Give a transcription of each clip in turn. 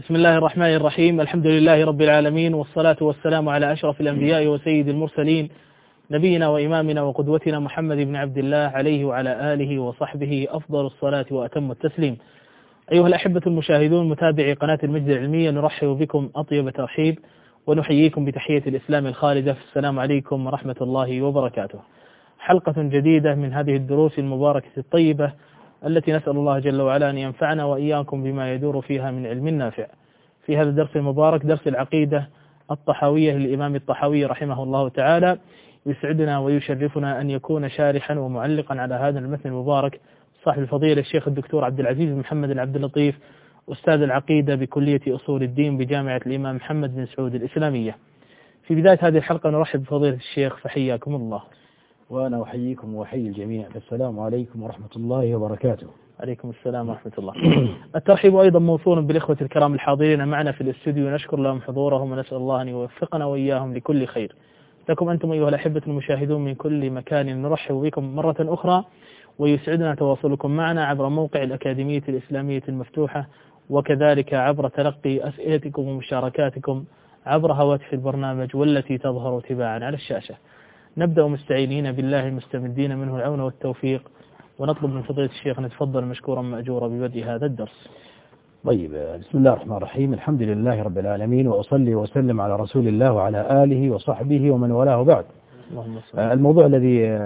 بسم الله الرحمن الرحيم. الحمد لله رب العالمين، والصلاة والسلام على أشرف الأنبياء وسيد المرسلين، نبينا وإمامنا وقدوتنا محمد بن عبد الله عليه وعلى آله وصحبه أفضل الصلاة وأتم التسليم. أيها الأحبة المشاهدون متابعي قناة المجد العلمية، نرحب بكم أطيب ترحيب ونحييكم بتحية الإسلام الخالدة. السلام عليكم ورحمة الله وبركاته. حلقة جديدة من هذه الدروس المباركة الطيبة التي نسأل الله جل وعلا أن ينفعنا وإياكم بما يدور فيها من علم نافع. في هذا الدرس المبارك، درس العقيدة الطحاوية للإمام الطحاوي رحمه الله تعالى، يسعدنا ويشرفنا أن يكون شارحا ومعلقا على هذا المتن المبارك صاحب الفضيلة الشيخ الدكتور عبد العزيز بن محمد العبد اللطيف، أستاذ العقيدة بكلية أصول الدين بجامعة الإمام محمد بن سعود الإسلامية. في بداية هذه الحلقة نرحب بفضيلة الشيخ، فحياكم الله. وأنا أحييكم وأحيي الجميع. السلام عليكم ورحمة الله وبركاته. عليكم السلام ورحمة الله. الترحيب أيضا موصول بالإخوة الكرام الحاضرين معنا في الاستوديو، نشكر لهم حضورهم ونسأل الله أن يوفقنا وإياهم لكل خير. لكم أنتم أيها الأحبة المشاهدون من كل مكان نرحب بكم مرة أخرى، ويسعدنا تواصلكم معنا عبر موقع الأكاديمية الإسلامية المفتوحة، وكذلك عبر تلقي أسئلتكم ومشاركاتكم عبر هواتف البرنامج والتي تظهر تباعا على الشاشة. نبدأ مستعينين بالله المستمدين منه العون والتوفيق، ونطلب من فضيلة الشيخ أن يتفضل مشكورا مأجورا ببدء هذا الدرس. طيب، بسم الله الرحمن الرحيم. الحمد لله رب العالمين، وأصلي وسلم على رسول الله وعلى آله وصحبه ومن والاه بعد. الموضوع الذي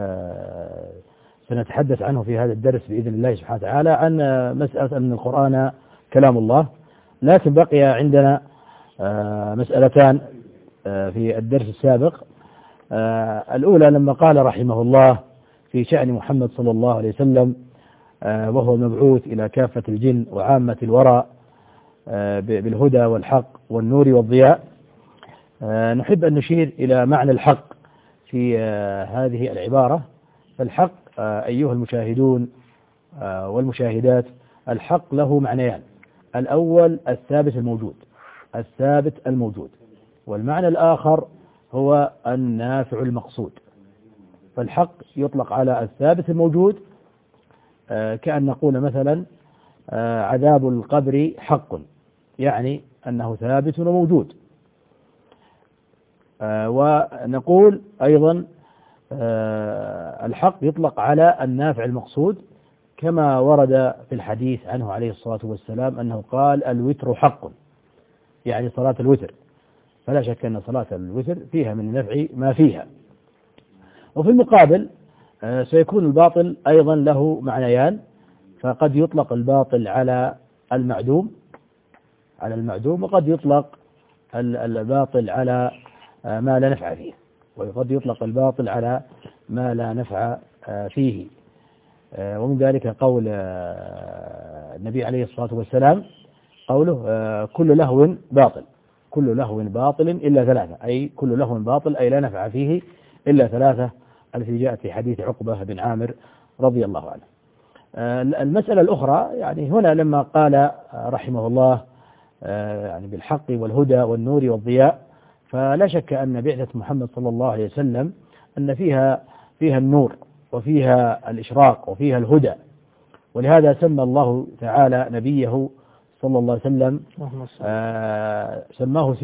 سنتحدث عنه في هذا الدرس بإذن الله سبحانه وتعالى عن مسألة أن القرآن كلام الله، لكن بقي عندنا مسألتان في الدرس السابق. الأولى لما قال رحمه الله في شأن محمد صلى الله عليه وسلم وهو المبعوث إلى كافة الجن وعامة الورى بالهدى والحق والنور والضياء، نحب أن نشير إلى معنى الحق في هذه العبارة. فالحق أيها المشاهدون والمشاهدات، الحق له معنيان: الأول الثابت الموجود، والمعنى الآخر هو النافع المقصود. فالحق يطلق على الثابت الموجود، كأن نقول مثلا عذاب القبر حق، يعني أنه ثابت وموجود. ونقول أيضا الحق يطلق على النافع المقصود، كما ورد في الحديث عنه عليه الصلاة والسلام أنه قال الوتر حق، يعني صلاة الوتر، فلا شك أن صلاة الوتر فيها من النفع ما فيها. وفي المقابل سيكون الباطل أيضا له معنيان، فقد يطلق الباطل على المعدوم، وقد يطلق الباطل على ما لا نفع فيه، وقد يطلق الباطل على ما لا نفع فيه. ومن ذلك قول النبي عليه الصلاة والسلام، قوله كل لهو باطل إلا ثلاثة، أي كل لهو باطل أي لا نفع فيه إلا ثلاثة، التي جاءت في حديث عقبة بن عامر رضي الله عنه. المسألة الأخرى، يعني هنا لما قال رحمه الله يعني بالحق والهدى والنور والضياء، فلا شك أن بعثة محمد صلى الله عليه وسلم أن فيها النور وفيها الإشراق وفيها الهدى، ولهذا سمى الله تعالى نبيه صلى الله عليه وسلم سماه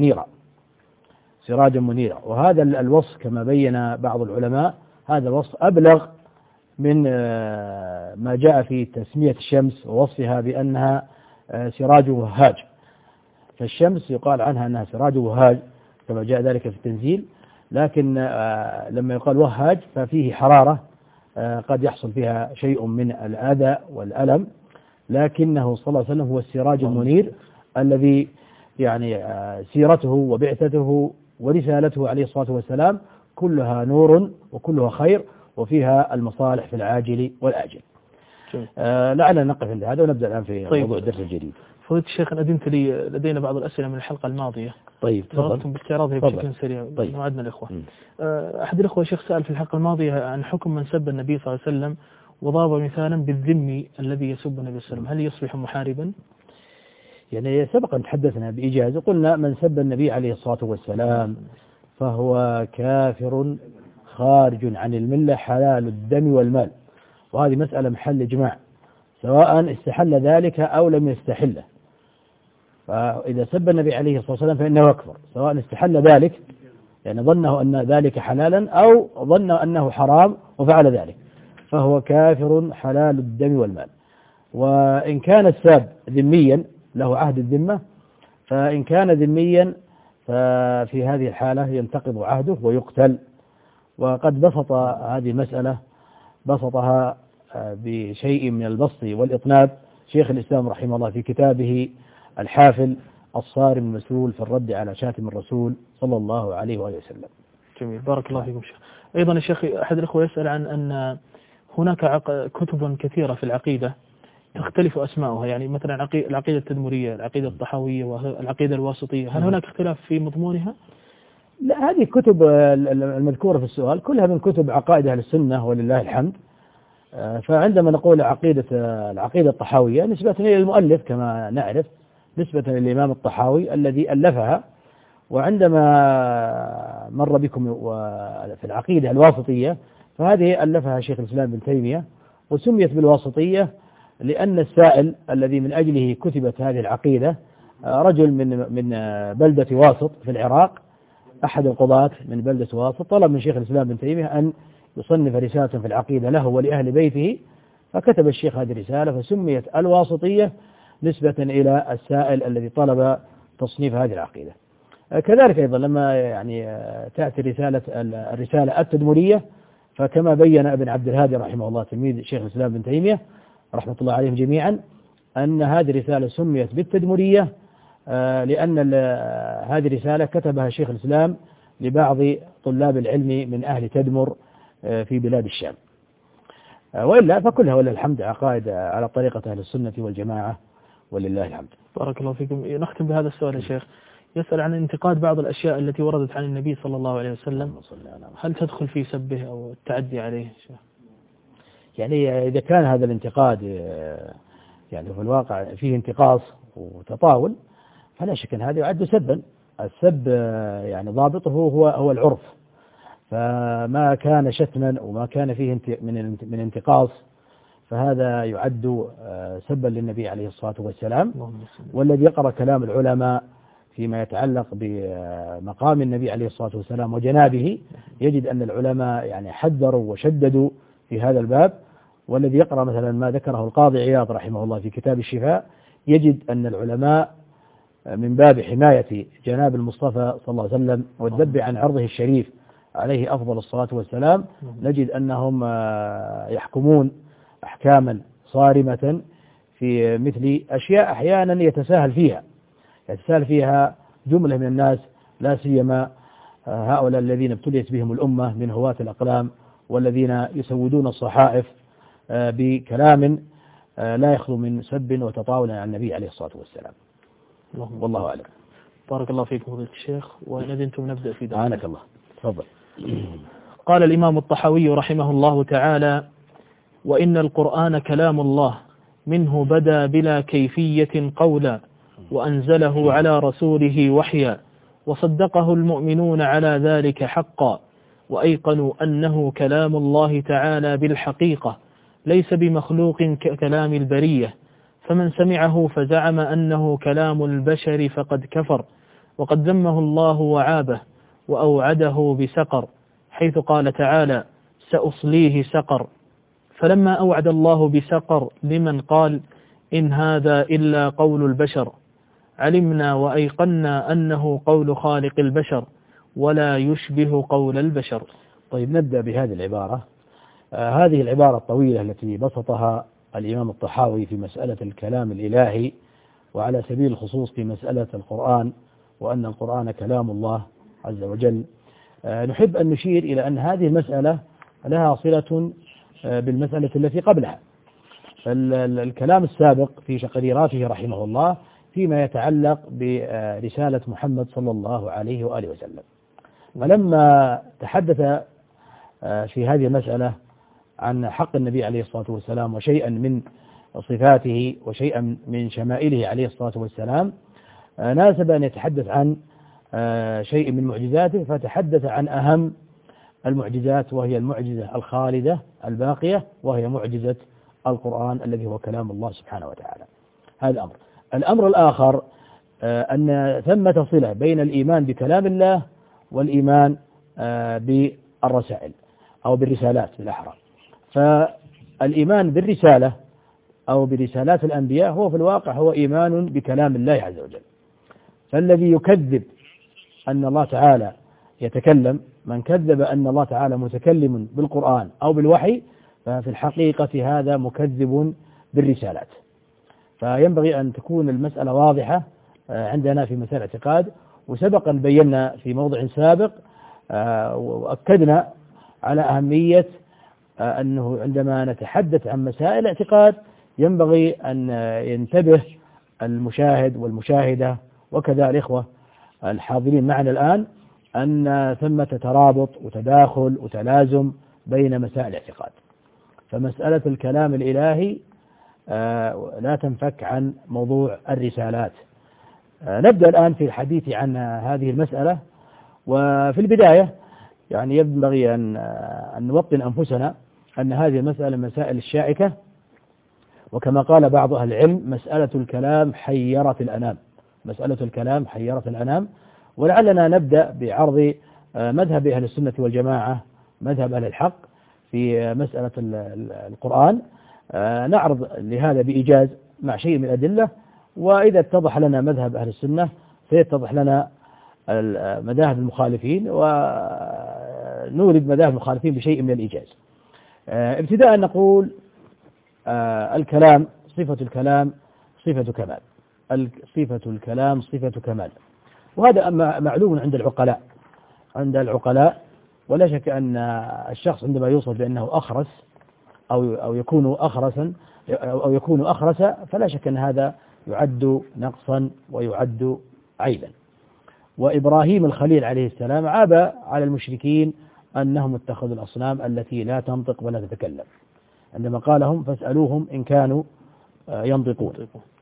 سراجا منيرا. وهذا الوصف كما بين بعض العلماء، هذا الوصف أبلغ من ما جاء في تسمية الشمس ووصفها بأنها سراج وهاج. فالشمس يقال عنها أنها سراج وهاج كما جاء ذلك في التنزيل، لكن لما يقال وهاج ففيه حرارة قد يحصل فيها شيء من الأذى والألم، لكنه صلى الله عليه وسلم هو السراج المنير الذي يعني سيرته وبعثته ورسالته عليه الصلاة والسلام كلها نور وكلها خير، وفيها المصالح في العاجل والآجل. لعلنا نقف عند هذا ونبدأ الآن في موضوع الدرس الجديد. فضيلة الشيخ، أدنت لي لدينا بعض الأسئلة من الحلقة الماضية. طيب تفضل. باستعراضها بشكل سريع. طيب. نوعدنا الإخوة. أحد الإخوة شيخ سأل في الحلقة الماضية عن حكم من سب النبي صلى الله عليه وسلم، وضرب مثالا بالذمي الذي يسب النبي صلى الله عليه وسلم، هل يصبح محاربا؟ يعني سبق أن تحدثنا بإجازة، قلنا من سب النبي عليه الصلاة والسلام فهو كافر خارج عن الملة حلال الدم والمال، وهذه مسألة محل إجماع، سواء استحل ذلك أو لم يستحله. فإذا سب النبي عليه الصلاة والسلام فإنه يكفر، سواء استحل ذلك يعني ظنه أن ذلك حلالا أو ظن أنه حرام وفعل ذلك، فهو كافر حلال الدم والمال. وإن كان الساب ذميا له عهد الذمة، فإن كان ذميا ففي هذه الحالة ينتقض عهده ويقتل. وقد بسط هذه المسألة بسطها بشيء من البسط والإطناب شيخ الإسلام رحمه الله في كتابه الحافل الصارم المسلول في الرد على شاتم الرسول صلى الله عليه وآله وسلم. جميل، بارك الله فيكم شيخ. أيضا الشيخ أحد الأخوة يسأل عن أن هناك كتب كثيرة في العقيدة تختلف أسماؤها، يعني مثلا العقيدة التدمرية، العقيدة الطحاوية، والعقيدة الواسطية، هل هناك اختلاف في مضمونها؟ لا، هذه الكتب المذكورة في السؤال كلها من كتب عقائد أهل السنة ولله الحمد. فعندما نقول العقيدة الطحاوية نسبة إلى المؤلف كما نعرف، نسبة للإمام الطحاوي الذي ألفها. وعندما مر بكم في العقيدة الواسطية فهذه ألفها شيخ الإسلام ابن تيمية، وسميت بالواسطية لأن السائل الذي من أجله كتبت هذه العقيدة رجل من بلدة واسط في العراق، أحد القضاة من بلدة واسط، طلب من شيخ الإسلام ابن تيمية أن يصنف رسالة في العقيدة له ولأهل بيته، فكتب الشيخ هذه الرسالة فسميت الواسطية نسبة إلى السائل الذي طلب تصنيف هذه العقيدة. كذلك أيضا لما يعني تأتي الرسالة التدمرية، فكما بين ابن عبد الهادي رحمه الله تلميذ شيخ الإسلام ابن تيمية رحمة الله عليهم جميعا أن هذه الرسالة سميت بالتدمرية لأن هذه الرسالة كتبها شيخ الإسلام لبعض طلاب العلم من أهل تدمر في بلاد الشام. وإلا فكلها ولله الحمد عقائد على طريقة أهل السنة والجماعة ولله الحمد. بارك الله فيكم. نختم بهذا السؤال يا شيخ، يسأل عن انتقاد بعض الأشياء التي وردت عن النبي صلى الله عليه وسلم، هل تدخل في سبه أو التعدي عليه؟ يعني إذا كان هذا الانتقاد يعني في الواقع فيه انتقاص وتطاول فلا شك أن هذا يعد سبا. السب يعني ضابطه هو العرف، فما كان شتما وما كان فيه من انتقاص فهذا يعد سبا للنبي عليه الصلاة والسلام. والذي يقرأ كلام العلماء فيما يتعلق بمقام النبي عليه الصلاة والسلام وجنابه يجد أن العلماء يعني حذروا وشددوا في هذا الباب. والذي يقرأ مثلا ما ذكره القاضي عياض رحمه الله في كتاب الشفاء يجد أن العلماء من باب حماية جناب المصطفى صلى الله عليه وسلم والذب عن عرضه الشريف عليه أفضل الصلاة والسلام نجد أنهم يحكمون أحكاما صارمة في مثل أشياء أحيانا يتساهل فيها جملة من الناس، لا سيما هؤلاء الذين ابتليت بهم الأمة من هواة الأقلام والذين يسودون الصحائف بكلام لا يخلو من سب وتطاول عن النبي عليه الصلاة والسلام. والله أعلم. بارك الله فيكم فضيلة الشيخ، وإن أذنتم نبدأ في ذلك. عنك الله، تفضل. قال الإمام الطحاوي رحمه الله تعالى: وإن القرآن كلام الله منه بدا بلا كيفية قولا، وأنزله على رسوله وحيا، وصدقه المؤمنون على ذلك حقا، وأيقنوا أنه كلام الله تعالى بالحقيقة ليس بمخلوق ككلام البرية، فمن سمعه فزعم أنه كلام البشر فقد كفر، وقد ذمه الله وعابه وأوعده بسقر، حيث قال تعالى: سأصليه سقر. فلما أوعد الله بسقر لمن قال إن هذا إلا قول البشر، علمنا وأيقنا أنه قول خالق البشر ولا يشبه قول البشر. طيب، نبدأ بهذه العبارة. هذه العبارة الطويلة التي بسطها الإمام الطحاوي في مسألة الكلام الإلهي، وعلى سبيل الخصوص في مسألة القرآن وأن القرآن كلام الله عز وجل، نحب أن نشير إلى أن هذه المسألة لها صلة بالمسألة التي قبلها. الكلام السابق في تقريراته رحمه الله فيما يتعلق برسالة محمد صلى الله عليه وآله وسلم، ولما تحدث في هذه المسألة عن حق النبي عليه الصلاة والسلام وشيئا من صفاته وشيئا من شمائله عليه الصلاة والسلام، ناسب أن يتحدث عن شيء من معجزاته، فتحدث عن أهم المعجزات وهي المعجزة الخالدة الباقية، وهي معجزة القرآن الذي هو كلام الله سبحانه وتعالى. هذا الأمر الآخر أن ثمة صلة بين الإيمان بكلام الله والإيمان بالرسائل أو بالرسالات بالأحرى. فالإيمان بالرسالة أو برسالات الأنبياء هو في الواقع هو إيمان بكلام الله عز وجل. فالذي يكذب أن الله تعالى يتكلم، من كذب أن الله تعالى متكلم بالقرآن أو بالوحي، ففي الحقيقة هذا مكذب بالرسالات. فينبغي أن تكون المسألة واضحة عندنا في مسائل الاعتقاد. وسبقا بينا في موضع سابق وأكدنا على أهمية أنه عندما نتحدث عن مسائل الاعتقاد ينبغي أن ينتبه المشاهد والمشاهدة وكذا الإخوة الحاضرين معنا الآن أن ثمة ترابط وتداخل وتلازم بين مسائل الاعتقاد. فمسألة الكلام الإلهي لا تنفك عن موضوع الرسالات. نبدأ الآن في الحديث عن هذه المسألة. وفي البداية يعني ينبغي أن نوطن أنفسنا أن هذه المسألة مسائل الشائكة، وكما قال بعض أهل العلم مسألة الكلام حيرت الأنام. مسألة الكلام حيرت الأنام. ولعلنا نبدأ بعرض مذهب أهل السنة والجماعة، مذهب أهل الحق في مسألة القرآن. نعرض لهذا بإيجاز مع شيء من الأدلة، وإذا اتضح لنا مذهب أهل السنة سيتضح لنا مذاهب المخالفين، ونورد مذاهب المخالفين بشيء من الإيجاز. ابتداء نقول الكلام صفة الكلام صفة كمال. صفة الكلام صفة كمال، وهذا معلوم عند العقلاء. ولا شك أن الشخص عندما يوصف بأنه أخرس أو يكون أخرس فلا شك أن هذا يعد نقصا ويعد عيبا. وإبراهيم الخليل عليه السلام عاب على المشركين أنهم اتخذوا الأصنام التي لا تنطق ولا تتكلم، عندما قالهم فاسألوهم إن كانوا ينطقون.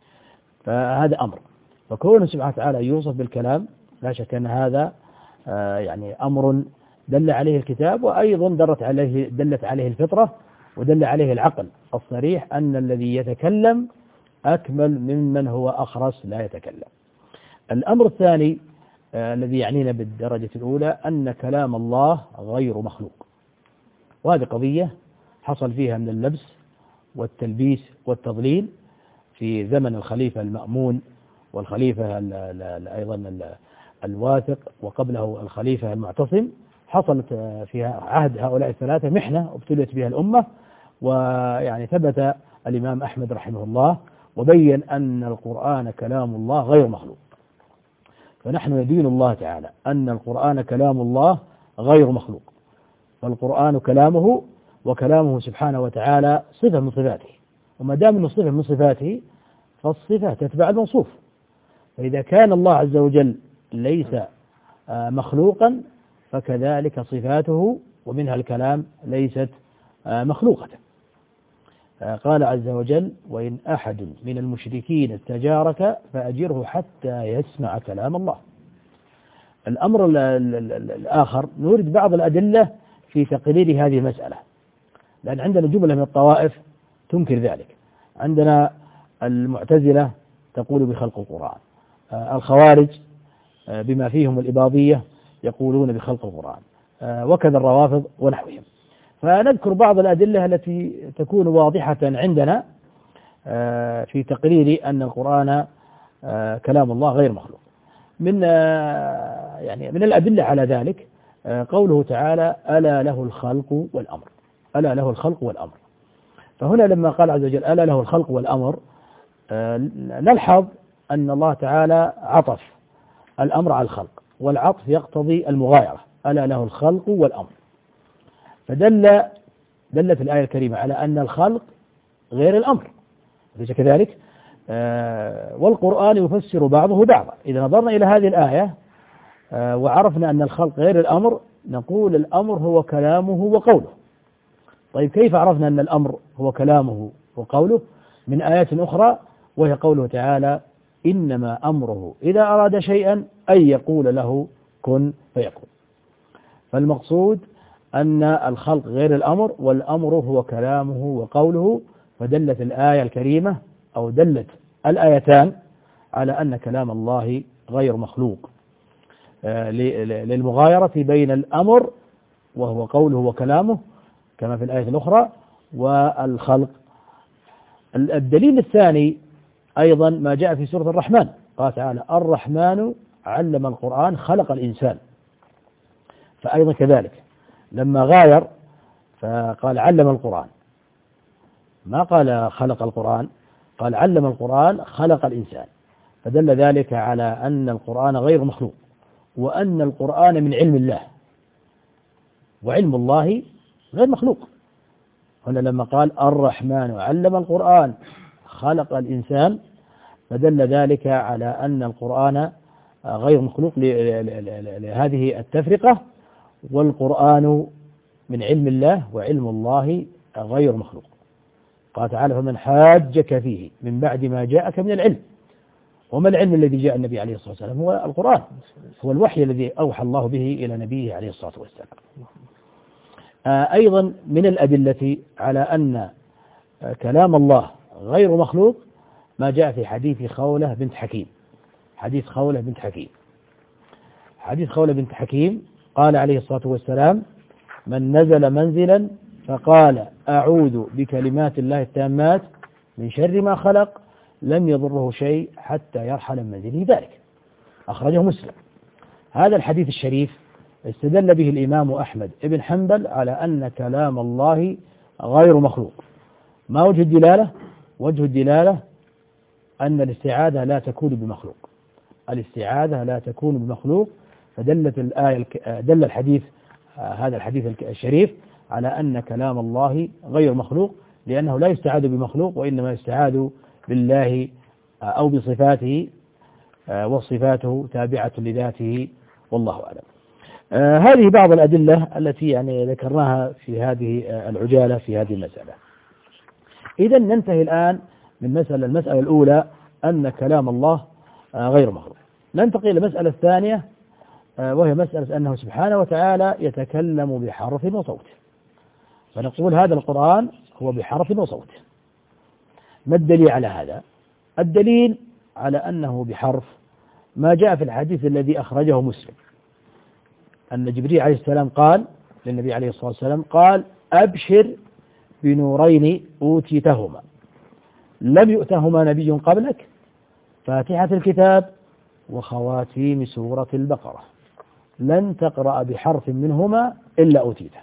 فهذا أمر. فكونه سبحانه وتعالى يوصف بالكلام لا شك أن هذا يعني أمر دل عليه الكتاب، وأيضا دلت عليه الفطرة، ودل عليه العقل الصريح أن الذي يتكلم أكمل ممن هو أخرس لا يتكلم. الأمر الثاني الذي يعنينا بالدرجة الأولى أن كلام الله غير مخلوق، وهذه قضية حصل فيها من اللبس والتلبيس والتضليل في زمن الخليفة المأمون والخليفة أيضا الواثق، وقبله الخليفة المعتصم. حصلت فيها عهد هؤلاء الثلاثة محنة ابتلت بها الأمة. ويعني ثبت الإمام أحمد رحمه الله وبين أن القرآن كلام الله غير مخلوق. فنحن ندين الله تعالى أن القرآن كلام الله غير مخلوق، فالقرآن كلامه، وكلامه سبحانه وتعالى صفة من صفاته، وما دام أنه صفة من صفاته فالصفة تتبع الموصوف. فإذا كان الله عز وجل ليس مخلوقا فكذلك صفاته ومنها الكلام ليست مخلوقة. قال عز وجل: وإن أحد من المشركين استجارك فأجره حتى يسمع كلام الله. الأمر الآخر نورد بعض الأدلة في تقرير هذه المسألة، لأن عندنا جملة من الطوائف تنكر ذلك. عندنا المعتزلة تقول بخلق القرآن، الخوارج بما فيهم الإباضية يقولون بخلق القرآن، وكذا الروافض ونحوهم. فنذكر بعض الأدلة التي تكون واضحة عندنا في تقرير أن القرآن كلام الله غير مخلوق. من الأدلة على ذلك قوله تعالى: ألا له الخلق والأمر. ألا له الخلق والأمر. فهنا لما قال عز وجل: ألا له الخلق والأمر، نلحظ أن الله تعالى عطف الأمر على الخلق، والعطف يقتضي المغايرة. ألا له الخلق والأمر. دلت الآية الكريمة على أن الخلق غير الأمر، أليس كذلك؟ والقرآن يفسر بعضه بعضا. إذا نظرنا إلى هذه الآية وعرفنا أن الخلق غير الأمر، نقول الأمر هو كلامه وقوله. طيب كيف عرفنا أن الأمر هو كلامه وقوله؟ من آيات أخرى، وهي قوله تعالى: إنما أمره إذا أراد شيئا أن يقول له كن فيكون. فالمقصود أن الخلق غير الأمر، والأمر هو كلامه وقوله. فدلت الآية الكريمة أو دلت الآيتان على أن كلام الله غير مخلوق، للمغايرة بين الأمر وهو قوله وكلامه كما في الآية الأخرى والخلق. الدليل الثاني أيضا ما جاء في سورة الرحمن، قال تعالى الرحمن علم القرآن خلق الإنسان، فأيضا كذلك لما غاير فقال علم القرآن، ما قال خلق القرآن، قال علم القرآن خلق الإنسان، فدل ذلك على أن القرآن غير مخلوق، وأن القرآن من علم الله، وعلم الله غير مخلوق. هنا لما قال الرحمن علم القرآن خلق الإنسان فدل ذلك على أن القرآن غير مخلوق لهذه التفرقة، والقرآن من علم الله وعلم الله غير مخلوق. قال تعالى فمن حاجك فيه من بعد ما جاءك من العلم. وما العلم الذي جاء النبي عليه الصلاة والسلام؟ هو القرآن، هو الوحي الذي أوحى الله به إلى نبيه عليه الصلاة والسلام. أيضا من الأدلة على أن كلام الله غير مخلوق ما جاء في حديث خولة بنت حكيم. حديث خولة بنت حكيم، حديث خولة بنت حكيم قال عليه الصلاة والسلام من نزل منزلا فقال أعوذ بكلمات الله التامات من شر ما خلق لم يضره شيء حتى يرحل من منزله ذلك. أخرجه مسلم. هذا الحديث الشريف استدل به الإمام أحمد بن حنبل على أن كلام الله غير مخلوق. ما وجه الدلالة؟ وجه الدلالة أن الاستعاذة لا تكون بمخلوق، الاستعاذة لا تكون بمخلوق، فدلت الآية دل الحديث هذا الحديث الشريف على أن كلام الله غير مخلوق، لأنه لا يستعاذ بمخلوق وإنما يستعاذ بالله أو بصفاته، وصفاته تابعة لذاته، والله أعلم. هذه بعض الأدلة التي يعني ذكرناها في هذه العجالة في هذه المسألة. إذا ننتهي الآن من المسألة الأولى أن كلام الله غير مخلوق. ننتقل إلى المسألة الثانية، وهي مسألة أنه سبحانه وتعالى يتكلم بحرف وصوت. فنقول هذا القرآن هو بحرف وصوت. ما الدليل على هذا؟ الدليل على أنه بحرف ما جاء في الحديث الذي أخرجه مسلم، أن جبريل عليه السلام قال للنبي عليه الصلاة والسلام قال أبشر بنورين أوتيتهما لم يؤتهما نبي قبلك، فاتحة الكتاب وخواتيم سورة البقرة، لن تقرأ بحرف منهما إلا أوتيته.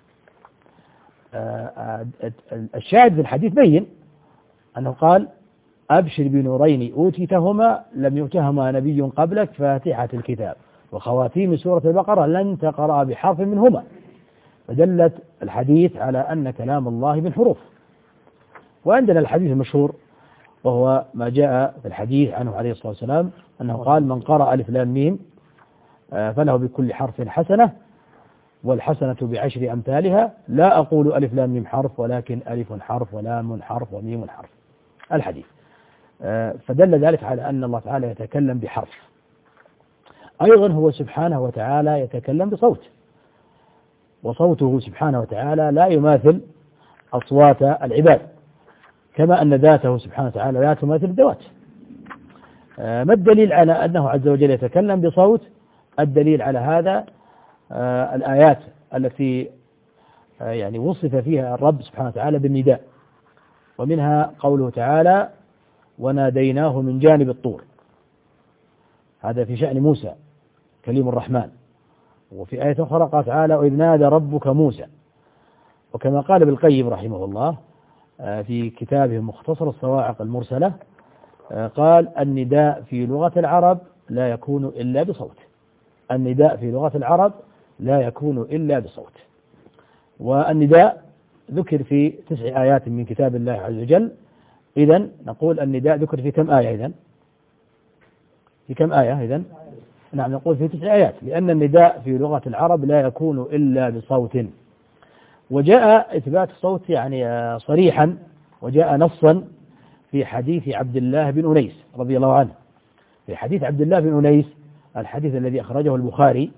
الشاهد في الحديث بين أنه قال أبشر بنورين أوتيتهما لم يؤتهما نبي قبلك، فاتحة الكتاب وخواتيم سورة البقرة لن تقرأ بحرف منهما، فدلت الحديث على أن كلام الله بالحروف. وعندنا الحديث المشهور وهو ما جاء في الحديث عنه عليه الصلاة والسلام أنه قال من قرأ ألف لام ميم فله بكل حرف حسنة والحسنة بعشر أمثالها، لا أقول ألف لام ميم حرف ولكن ألف حرف ولام حرف وميم حرف. الحديث فدل ذلك على أن الله تعالى يتكلم بحرف. أيضا هو سبحانه وتعالى يتكلم بصوت، وصوته سبحانه وتعالى لا يماثل أصوات العباد، كما أن ذاته سبحانه وتعالى لا تماثل الذوات. ما الدليل على أنه عز وجل يتكلم بصوت؟ الدليل على هذا الآيات التي يعني وصف فيها الرب سبحانه وتعالى بالنداء، ومنها قوله تعالى وناديناه من جانب الطور، هذا في شأن موسى كليم الرحمن. وفي آية أخرى قال تعالى وإذ نادى ربك موسى. وكما قال ابن القيم رحمه الله في كتابه مختصر الصواعق المرسلة قال النداء في لغة العرب لا يكون إلا بصوت، النداء في لغة العرب لا يكون إلا بصوت. والنداء ذكر في 9 آيات من كتاب الله عز وجل. إذن نقول النداء ذكر في كم آية إذن؟ في كم آية إذن؟ نعم نقول في 9 آيات، لأن النداء في لغة العرب لا يكون إلا بصوت. وجاء إثبات الصوت يعني صريحا، وجاء نصا في حديث عبد الله بن أنيس رضي الله عنه. في حديث عبد الله بن أنيس الحديث الذي أخرجه البخاري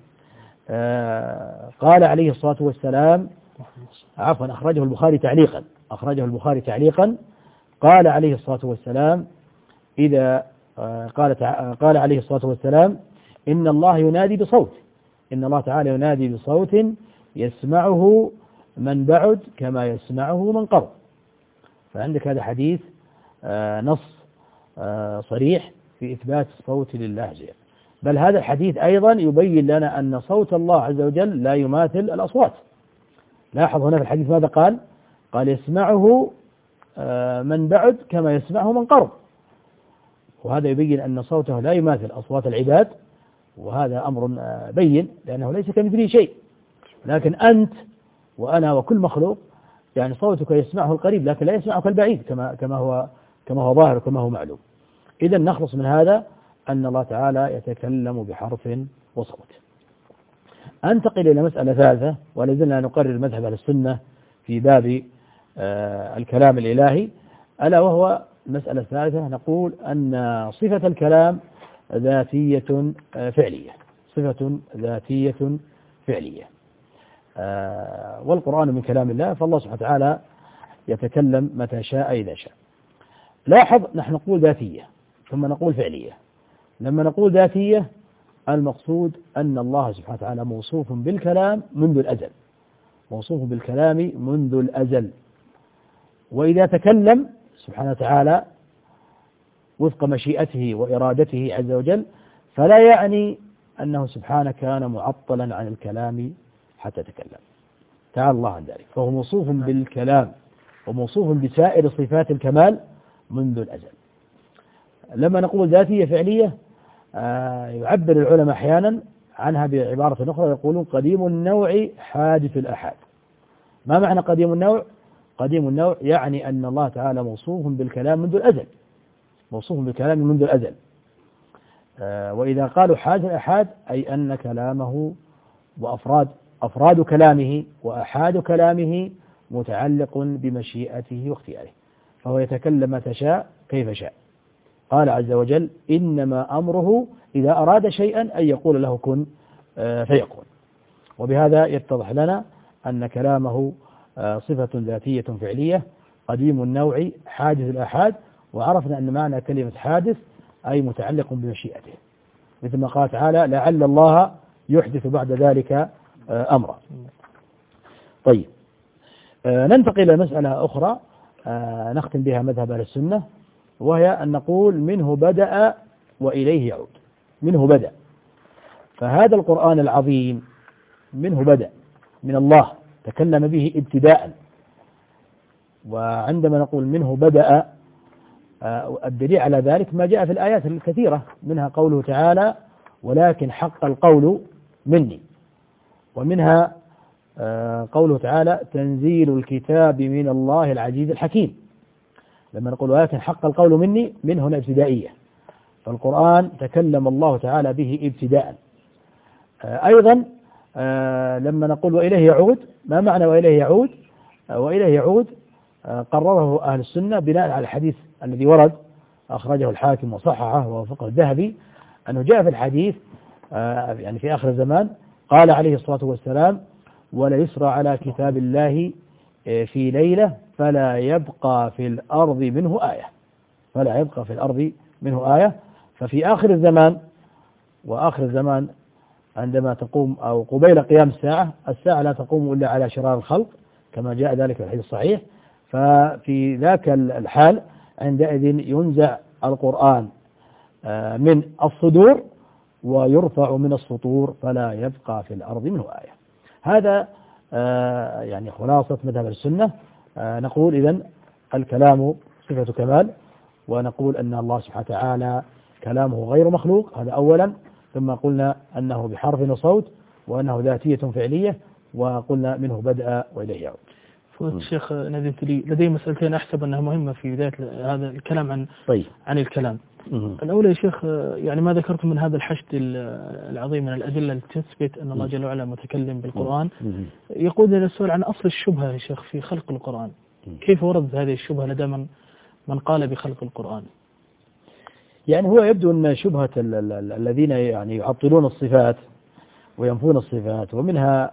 قال عليه الصلاة والسلام أخرجه البخاري تعليقا قال عليه الصلاة والسلام إذا قال عليه الصلاة والسلام إن الله ينادي بصوت، إن الله تعالى ينادي بصوت يسمعه من بعد كما يسمعه من قرب. فعندك هذا حديث نص صريح في إثبات الصوت لله عز وجل. بل هذا الحديث أيضا يبين لنا أن صوت الله عز وجل لا يماثل الأصوات. لاحظ هنا في الحديث ماذا قال؟ قال يسمعه من بعد كما يسمعه من قرب، وهذا يبين أن صوته لا يماثل أصوات العباد، وهذا أمر بين لأنه ليس كمثله شيء. لكن أنت وأنا وكل مخلوق يعني صوتك يسمعه القريب لكن لا يسمعك البعيد كما هو ظاهر وكما هو معلوم. إذا نخلص من هذا أن الله تعالى يتكلم بحرف وصوت. أنتقل إلى مسألة ثالثة، ولازلنا نقرر مذهب أهل السنة في باب الكلام الإلهي، ألا وهو المسألة الثالثة. نقول أن صفة الكلام ذاتية فعلية، صفة ذاتية فعلية، والقرآن من كلام الله، فالله سبحانه وتعالى يتكلم متى شاء إذا شاء. لاحظ نحن نقول ذاتية ثم نقول فعلية. لما نقول ذاتية المقصود أن الله سبحانه وتعالى موصوف بالكلام منذ الأزل، موصوف بالكلام منذ الأزل، وإذا تكلم سبحانه وتعالى وفق مشيئته وإرادته عز وجل فلا يعني أنه سبحانه كان معطلا عن الكلام حتى تكلم، تعالى الله عن ذلك، فهو موصوف بالكلام وموصوف بسائر صفات الكمال منذ الأزل. لما نقول ذاتية فعلية يعبر العلماء أحيانا عنها بعبارة أخرى، يقولون قديم النوع حادث الآحاد. ما معنى قديم النوع؟ قديم النوع يعني أن الله تعالى موصوف بالكلام منذ الأزل، موصوف بالكلام منذ الأزل. وإذا قالوا حادث الآحاد أي أن كلامه أفراد كلامه وأحاد كلامه متعلق بمشيئته واختياره، فهو يتكلم متى شاء كيف شاء. قال عز وجل إنما أمره إذا أراد شيئا أن يقول له كن فيكون. وبهذا يتضح لنا أن كلامه صفة ذاتية فعلية قديم النوع حادث الآحاد، وعرفنا أن معنى كلمة حادث أي متعلق بمشيئته، مثل ما قال تعالى لعل الله يحدث بعد ذلك أمرا. طيب ننتقل إلى مسألة أخرى نختم بها مذهب أهل السنة، وهي أن نقول منه بدأ وإليه يعود. منه بدأ، فهذا القرآن العظيم منه بدأ، من الله تكلم به ابتداء. وعندما نقول منه بدأ الدليل على ذلك ما جاء في الآيات الكثيرة، منها قوله تعالى ولكن حق القول مني، ومنها قوله تعالى تنزيل الكتاب من الله العزيز الحكيم. لما نقول ولكن حق القول مني، من هنا ابتدائية، فالقرآن تكلم الله تعالى به ابتداء. أيضا لما نقول وإليه يعود، ما معنى وإليه يعود؟ وإليه يعود قرره أهل السنة بناء على الحديث الذي ورد أخرجه الحاكم وصححه ووافقه الذهبي، أنه جاء في الحديث يعني في آخر الزمان قال عليه الصلاة والسلام ولا يسرى على كتاب الله في ليلة فلا يبقى في الأرض منه آية، فلا يبقى في الأرض منه آية. ففي آخر الزمان، وآخر الزمان عندما تقوم أو قبيل قيام الساعة لا تقوم إلا على شرار الخلق كما جاء ذلك في الحديث الصحيح. ففي ذاك الحال عندئذ ينزع القرآن من الصدور ويرفع من السطور فلا يبقى في الأرض منه آية. هذا يعني خلاصة مذهب السنة. نقول إذن الكلام صفة كمال، ونقول أن الله سبحانه وتعالى كلامه غير مخلوق، هذا أولا، ثم قلنا أنه بحرف وصوت، وأنه ذاتية فعلية، وقلنا منه بدأ وإليه يعود. الشيخ ندمت لي لدي مسألتين أحسب أنها مهمة في بداية هذا الكلام عن الكلام. الأولى يا شيخ يعني ما ذكرت من هذا الحشد العظيم من الأدلة التي تثبت أن الله جل وعلا متكلم بالقرآن، يقود إلى السؤال عن أصل الشبهة يا شيخ في خلق القرآن. كيف وردت هذه الشبهة لدى من قال بخلق القرآن؟ يعني هو يبدو أن شبهة الذين يعني يعطلون الصفات وينفون الصفات، ومنها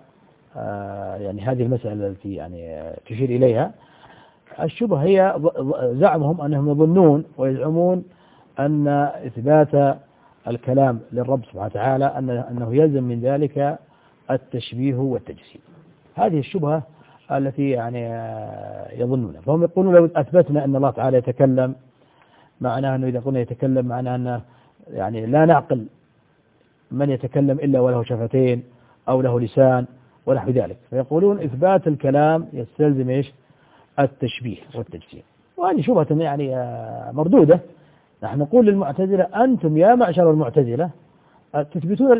يعني هذه المسألة التي يعني تشير إليها الشبهة، هي زعمهم أنهم يظنون ويزعمون أن إثبات الكلام للرب سبحانه وتعالى أنه يلزم من ذلك التشبيه والتجسيم. هذه الشبهة التي يعني يظنونها. فهم يقولون لو أثبتنا أن الله تعالى يتكلم، معناه أنه إذا قلنا يتكلم معناه أنه يعني لا نعقل من يتكلم إلا وله شفتين أو له لسان ونحو ذلك. فيقولون إثبات الكلام يستلزم إيش؟ التشبيه والتجسيم. وهذه شبهة يعني مردودة. نحن نقول للمعتزلة أنتم يا معشر المعتزلة تثبتون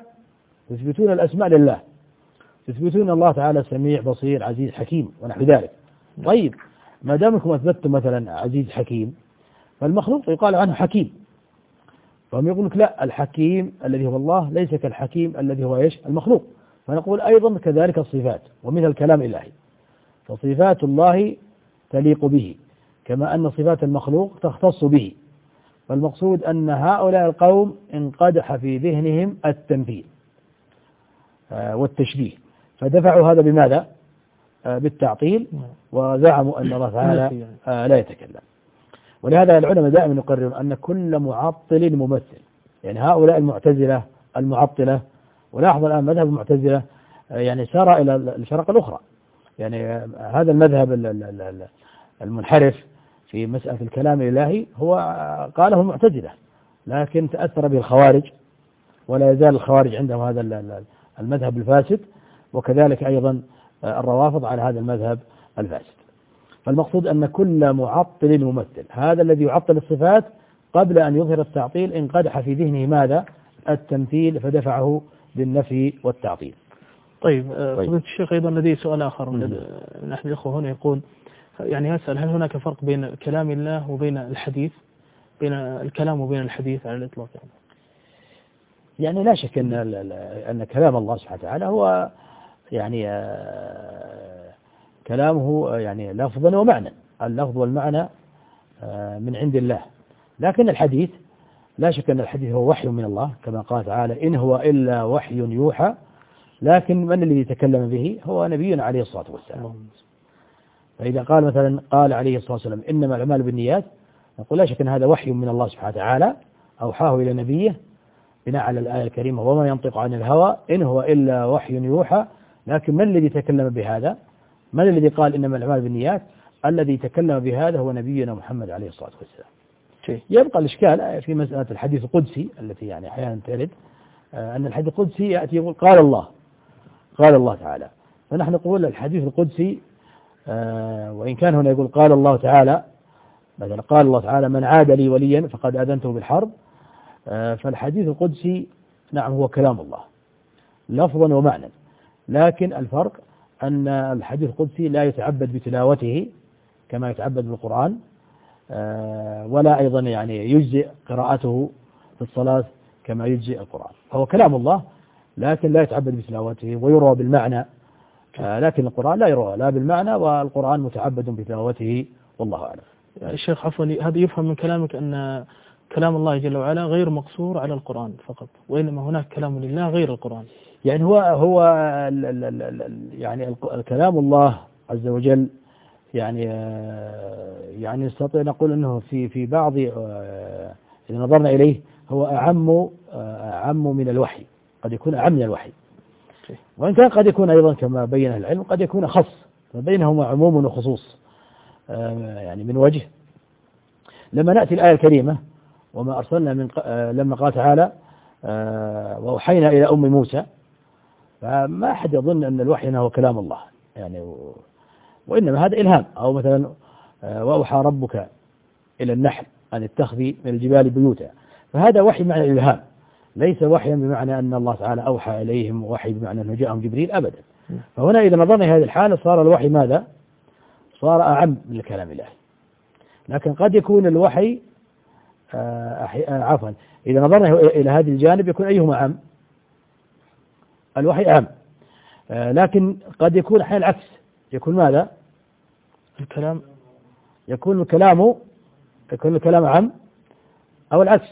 الأسماء لله، تثبتون الله تعالى سميع بصير عزيز حكيم ونحو ذلك. طيب ما دامكم أثبتتم مثلا عزيز حكيم، فالمخلوق يقال عنه حكيم. فهم يقول لك لا، الحكيم الذي هو الله ليس كالحكيم الذي هو إيش؟ المخلوق. فنقول أيضا كذلك الصفات ومنها الكلام الإلهي، فصفات الله تليق به كما أن صفات المخلوق تختص به. فالمقصود أن هؤلاء القوم انقدح في ذهنهم التمثيل والتشبيه، فدفعوا هذا بماذا؟ بالتعطيل، وزعموا أن الله تعالى لا يتكلم. ولهذا العلماء دائما يقررون أن كل معطل ممثل. يعني هؤلاء المعتزلة المعطلة، ولاحظ الآن مذهب المعتزلة يعني سار إلى الفرق الأخرى. يعني هذا المذهب المنحرف في مسألة الكلام الإلهي هو قاله المعتزلة، لكن تأثر به الخوارج، ولا يزال الخوارج عندهم هذا المذهب الفاسد، وكذلك أيضا الروافض على هذا المذهب الفاسد. فالمقصود أن كل معطل ممثل، هذا الذي يعطل الصفات قبل أن يظهر التعطيل انقدح في ذهنه ماذا؟ التمثيل، فدفعه بالنفي والتعطيل. طيب فضيلة الشيخ أيضا لدي سؤال آخر من أحد الأخوة هنا يقول، يعني يسأل هل هناك فرق بين كلام الله وبين الحديث، بين الكلام وبين الحديث على الإطلاق؟ يعني لا شك أن كلام الله سبحانه وتعالى هو يعني كلامه يعني لفظا ومعنى، اللفظ والمعنى من عند الله. لكن الحديث لا شك أن الحديث هو وحي من الله، كما قال تعالى إن هو إلا وحي يوحى. لكن من الذي يتكلم به؟ هو نبينا عليه الصلاة والسلام. فإذا قال مثلا قال عليه الصلاة والسلام إنما الأعمال بالنيات، نقول لا شك أن هذا وحي من الله سبحانه وتعالى أوحاه إلى نبيه بناء على الآية الكريمة وما ينطق عن الهوى إن هو إلا وحي يوحى. لكن من الذي تكلم بهذا؟ من الذي قال إنما الأعمال بالنيات؟ الذي تكلم بهذا هو نبينا محمد عليه الصلاة والسلام. يبقى الإشكال في مسألة الحديث القدسي التي يعني أحيانا ترد، أن الحديث القدسي يأتي يقول قال الله تعالى. فنحن نقول الحديث القدسي وإن كان هنا يقول قال الله تعالى، مثلا قال الله تعالى من عاد لي وليا فقد أذنته بالحرب، فالحديث القدسي نعم هو كلام الله لفظا ومعنى. لكن الفرق أن الحديث القدسي لا يتعبد بتلاوته كما يتعبد بالقرآن، ولا أيضا يعني يجزئ قراءته في الصلاة كما يجزئ القرآن. فهو كلام الله لكن لا يتعبد بتلاوته ويروى بالمعنى، لكن القرآن لا يروى لا بالمعنى، والقرآن متعبد بتلاوته والله أعلم. الشيخ عفوا، هذا يفهم من كلامك أن كلام الله جل وعلا غير مقصور على القرآن فقط، وإنما هناك كلام لله غير القرآن. يعني هو يعني كلام الله عز وجل يعني نستطيع نقول أنه في بعض إذا نظرنا إليه هو أعم من الوحي، قد يكون أعم من الوحي، وإن كان قد يكون أيضا كما بين العلم قد يكون خص، فبينهما عموم وخصوص. يعني من وجه لما نأتي الآية الكريمة وما أرسلنا من لما قال تعالى وأوحينا إلى أم موسى، فما أحد يظن أن الوحي هو كلام الله يعني، وإنما هذا إلهام. أو مثلا وأوحى ربك إلى النحل أن اتخذي من الجبال بيوتا، فهذا وحي معنى الإلهام، ليس وحيا بمعنى أن الله تعالى أوحى إليهم، وحي بمعنى أنه جاءهم جبريل أبدا. فهنا إذا نظرنا إلى هذه الحالة صار الوحي ماذا؟ صار أعم من الكلام الإلهي. لكن قد يكون الوحي عفوا إذا نظرنا إلى هذا الجانب يكون أيهما أعم؟ الوحي أعم. لكن قد يكون أحيانا العكس، يكون ماذا؟ يكون الكلام أعم أو العكس.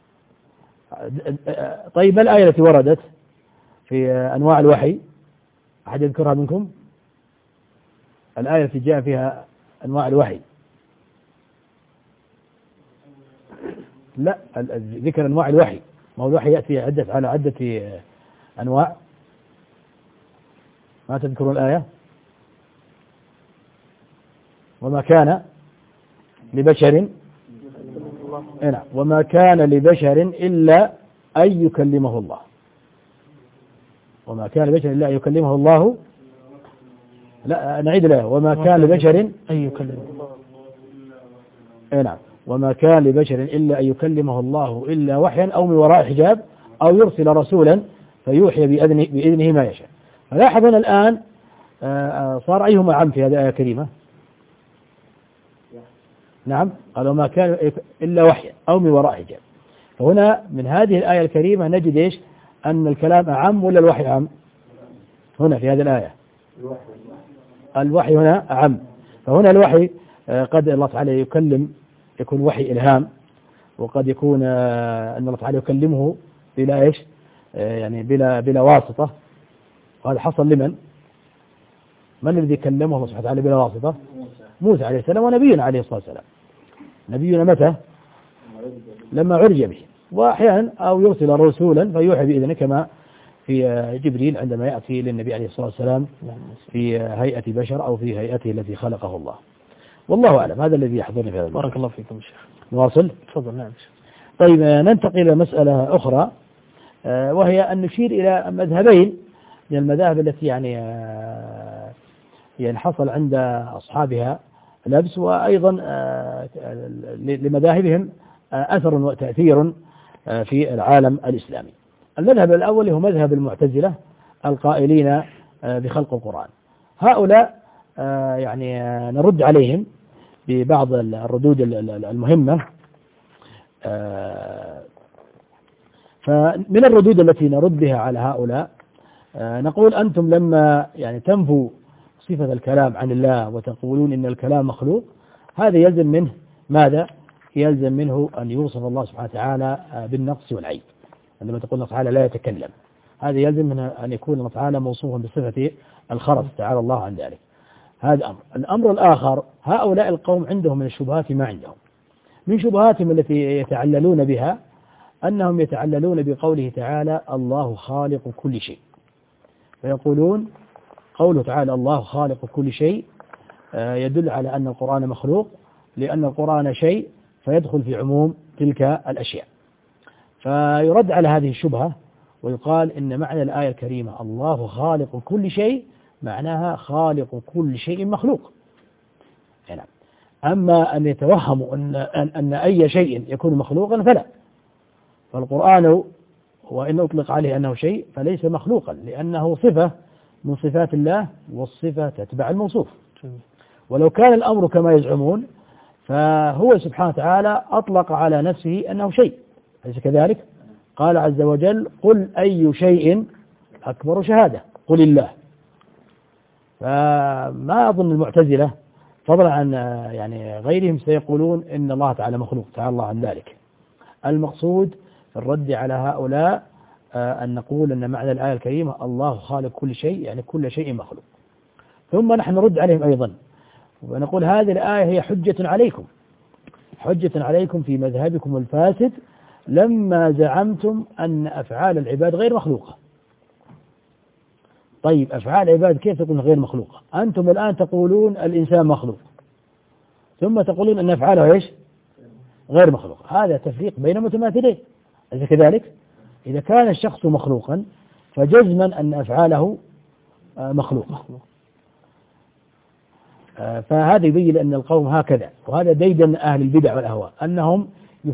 طيب ما الآية التي وردت في أنواع الوحي؟ أحد يذكرها منكم؟ الآية التي جاء فيها أنواع الوحي. لا ذكر أنواع الوحي، ما هو الوحي يأتي على عدة أنواع. ما تذكرون الآية؟ وما كان لبشر نعم وما كان لبشر إلا أن يكلمه الله. وما كان لبشر إلا أن يكلمه الله. لا نعيد الآية. وما كان لبشر أن يكلمه نعم وما كان لبشر إلا أن يكلمه الله إلا وحيا أو من وراء حجاب أو يرسل رسولا فيوحي بإذنه ما يشاء. فلاحظنا الآن صار أيهما عام في هذه الآية الكريمة؟ نعم قال وما كان إلا وحيا أو من وراء حجاب. فهنا من هذه الآية الكريمة نجد إيش؟ أن الكلام أعم ولا الوحي أعم؟ هنا في هذه الآية الوحي هنا أعم. فهنا الوحي قد الله تعالى يكون وحي إلهام، وقد يكون أن الله تعالى يكلمه بلا إيش؟ يعني بلا واسطة. وهذا حصل لمن؟ من الذي كلمه الله سبحانه وتعالى بلا واسطة؟ موسى عليه السلام ونبينا عليه الصلاة والسلام. نبينا متى؟ لما عرج به. وأحيانا أو يرسل رسولا فيوحي بإذنه كما في جبريل عندما يأتي للنبي عليه الصلاة والسلام في هيئة بشر أو في هيئته التي خلقه الله. والله أعلم. هذا الذي يحضرني في هذا. بارك الله فيكم شيخ. نواصل. تفضل. نعم. طيب ننتقل إلى مسألة أخرى، وهي أن نشير إلى مذهبين من المذاهب التي يعني حصل عند أصحابها لبس، وأيضا لمذاهبهم أثر وتأثير في العالم الإسلامي. المذهب الأول هو مذهب المعتزلة القائلين بخلق القرآن. هؤلاء يعني نرد عليهم ببعض الردود المهمة. فمن الردود التي نرد بها على هؤلاء نقول أنتم لما يعني تنفوا صفة الكلام عن الله وتقولون إن الكلام مخلوق، هذا يلزم منه ماذا؟ يلزم منه أن يوصف الله سبحانه وتعالى بالنقص والعيب. عندما تقول الله تعالى لا يتكلم، هذا يلزم منه أن يكون الله تعالى موصوفا بصفة الخرس، تعالى الله عن ذلك. هذا أمر. الأمر الآخر، هؤلاء القوم عندهم من الشبهات ما عندهم. من شبهاتهم التي يتعللون بها أنهم يتعللون بقوله تعالى الله خالق كل شيء، فيقولون قوله تعالى الله خالق كل شيء يدل على أن القرآن مخلوق، لأن القرآن شيء فيدخل في عموم تلك الأشياء. فيرد على هذه الشبهة ويقال إن معنى الآية الكريمة الله خالق كل شيء معناها خالق كل شيء مخلوق. يعني أما أن يتوهموا أن أي شيء يكون مخلوقا فلا. فالقرآن وإن أطلق عليه أنه شيء فليس مخلوقا، لأنه صفة من صفات الله، والصفة تتبع الموصوف. ولو كان الأمر كما يزعمون فهو سبحانه وتعالى أطلق على نفسه أنه شيء، أليس كذلك؟ قال عز وجل قل أي شيء أكبر شهادة قل الله. فما أظن المعتزلة فضلا عن يعني غيرهم سيقولون إن الله تعالى مخلوق، تعالى الله عن ذلك. المقصود في الرد على هؤلاء أن نقول أن معنى الآية الكريمة الله خالق كل شيء يعني كل شيء مخلوق. ثم نحن نرد عليهم أيضا ونقول هذه الآية هي حجة عليكم، حجة عليكم في مذهبكم الفاسد لما زعمتم أن أفعال العباد غير مخلوقة. طيب أفعال العباد كيف تكون غير مخلوقة؟ أنتم الآن تقولون الإنسان مخلوق، ثم تقولون أن أفعاله إيش؟ غير مخلوقة. هذا تفريق بين متماثلين، أليس كذلك؟ إذا كان الشخص مخلوقا فجزما أن أفعاله مخلوقة. فهذا يبين أن القوم هكذا، وهذا ديدن أهل البدع والأهواء أنهم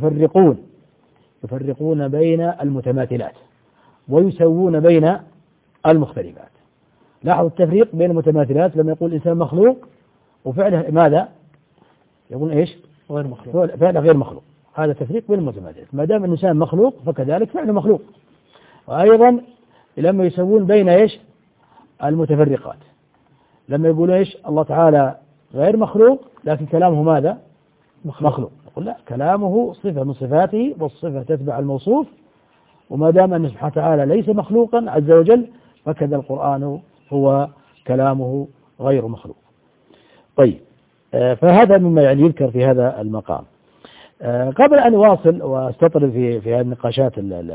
يفرقون بين المتماثلات ويسوون بين المختلفات. لاحظوا التفريق بين المتماثلات لما يقول الإنسان مخلوق وفعله ماذا؟ يقول إيش؟ غير مخلوق. فعله غير مخلوق. هذا تفريق بين المتماثلات. ما دام الإنسان مخلوق فكذلك فعله مخلوق. وأيضا لما يسوون بين إيش؟ المتفرقات، لما يقول إيش؟ الله تعالى غير مخلوق لكن كلامه ماذا؟ مخلوق. يقول لا، كلامه صفة من صفاته والصفة تتبع الموصوف، وما دام أن سبحانه وتعالى ليس مخلوقا عز وجل فكذا القرآن هو كلامه غير مخلوق. طيب فهذا مما يعني يذكر في هذا المقام. قبل أن أواصل واستطرد في هذه النقاشات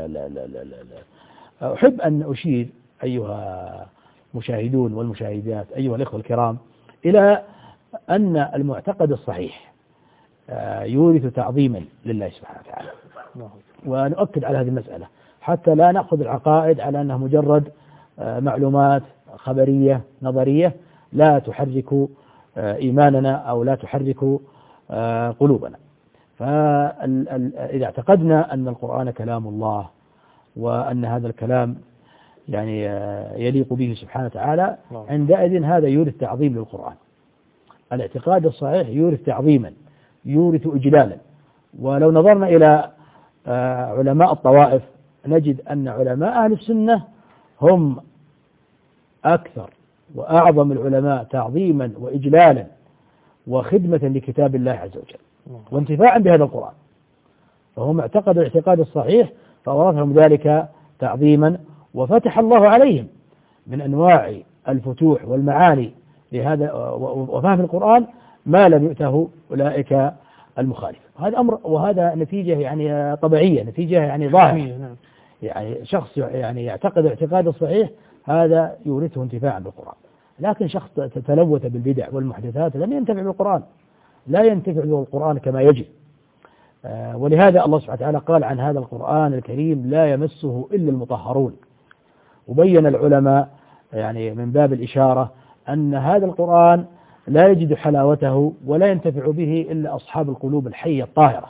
أحب أن أشير أيها المشاهدون والمشاهدات أيها الإخوة الكرام إلى أن المعتقد الصحيح يورث تعظيما لله سبحانه وتعالى، ونؤكد على هذه المسألة حتى لا نأخذ العقائد على أنها مجرد معلومات خبرية نظرية لا تحرك إيماننا أو لا تحرك قلوبنا. فإذا اعتقدنا أن القرآن كلام الله وأن هذا الكلام يعني يليق به سبحانه وتعالى، عندئذ هذا يورث تعظيم للقرآن. الاعتقاد الصحيح يورث تعظيما، يورث إجلالا. ولو نظرنا إلى علماء الطوائف نجد أن علماء أهل السنة هم أكثر وأعظم العلماء تعظيما وإجلالا وخدمة لكتاب الله عز وجل وانتفاعا بهذا القرآن، فهم اعتقدوا الاعتقاد الصحيح فأورثهم ذلك تعظيما، وفتح الله عليهم من أنواع الفتوح والمعاني لهذا وفهم القرآن ما لم يؤته أولئك المخالف. هذا أمر وهذا نتيجة يعني طبيعية، نتيجة يعني ظاهرة. يعني شخص يعني يعتقد الاعتقاد الصحيح هذا يورثه انتفاعا بالقرآن، لكن شخص تتلوث بالبدع والمحدثات لم ينتفع بالقرآن، لا ينتفع بالقرآن كما يجب. ولهذا الله سبحانه وتعالى قال عن هذا القرآن الكريم لا يمسه إلا المطهرون. وبين العلماء يعني من باب الإشارة أن هذا القرآن لا يجد حلاوته ولا ينتفع به إلا أصحاب القلوب الحية الطاهرة.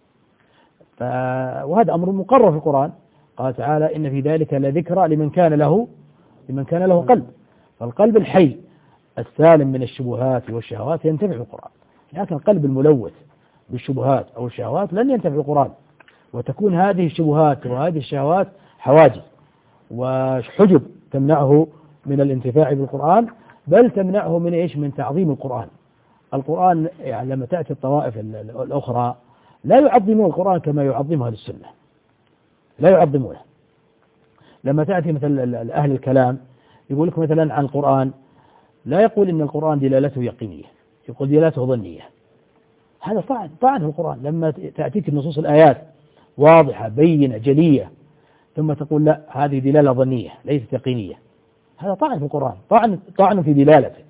وهذا أمر مقرر في القرآن، قال تعالى إن في ذلك لذكرى لمن كان له قلب. فالقلب الحي السالم من الشبهات والشهوات ينتفع بالقرآن، لكن القلب الملوث بالشبهات أو الشهوات لن ينتفع بالقرآن، وتكون هذه الشبهات وهذه الشهوات حواجز وحجب تمنعه من الانتفاع بالقرآن، بل تمنعه من إيش؟ من تعظيم القرآن. القرآن يعني لما تأتي الطوائف الأخرى لا يعظمون القرآن كما يعظمها السنة، لا يعظمونه. لما تأتي مثل أهل الكلام يقول لك مثلا عن القرآن لا يقول إن القرآن دلالته يقينية، يقول دلالته ظنية. هذا طعن في القرآن. لما تأتيك النصوص الآيات واضحة بينة جلية ثم تقول لا هذه دلالة ظنية ليست يقينية، هذا طعن في القرآن، طعن في دلالته.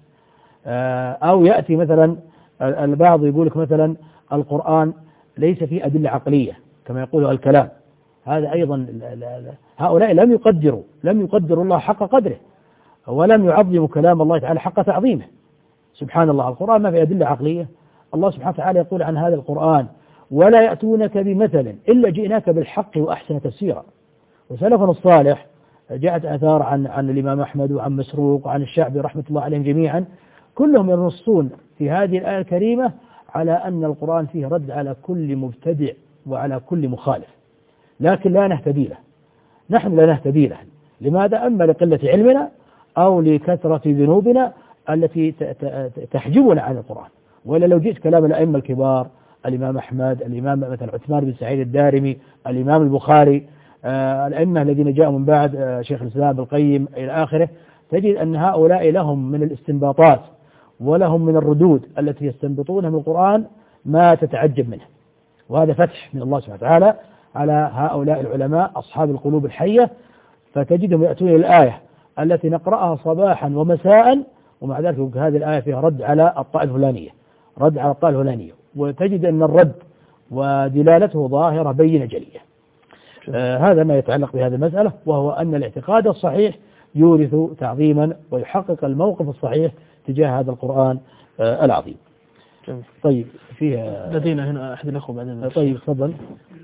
أو يأتي مثلا البعض يقول لك مثلا القرآن ليس فيه أدلة عقلية كما يقول الكلام، هذا أيضا هؤلاء لم يقدروا الله حق قدره ولم يعظموا كلام الله تعالى حق تعظيمه. سبحان الله، القرآن ما في أدلة عقلية. الله سبحانه وتعالى يقول عن هذا القرآن ولا يأتونك بمثل إلا جئناك بالحق وأحسن تفسيرا. وسلفنا الصالح جاءت آثار عن الإمام أحمد وعن مسروق وعن الشعبي رحمة الله عليهم جميعا، كلهم ينصون في هذه الآية الكريمة على أن القرآن فيه رد على كل مبتدع وعلى كل مخالف، لكن لا نهتدي له. نحن لا نهتدي له. لماذا؟ أما لقلة علمنا أو لكثرة ذنوبنا التي تحجبنا عن القرآن. وإلا لو جئت كلام الأئمة الكبار، الإمام أحمد، الإمام مثلا عثمان بن سعيد الدارمي، الإمام البخاري، الأئمة الذين جاءوا من بعد شيخ الإسلام ابن القيم إلى آخره، تجد أن هؤلاء لهم من الاستنباطات ولهم من الردود التي يستنبطونها من القرآن ما تتعجب منه. وهذا فتح من الله سبحانه وتعالى على هؤلاء العلماء أصحاب القلوب الحية، فتجدهم يأتون إلى الآية التي نقرأها صباحا ومساء ومع ذلك هذه الآية فيها رد على الطائفة الفلانية، رد على الطائفة الفلانية، وتجد أن الرد ودلالته ظاهرة بينة جلية. هذا ما يتعلق بهذه المسألة، وهو أن الاعتقاد الصحيح يورث تعظيما ويحقق الموقف الصحيح تجاه هذا القرآن العظيم. طيب فيها لدينا هنا أحد الأخوة بعدين. طيب تفضل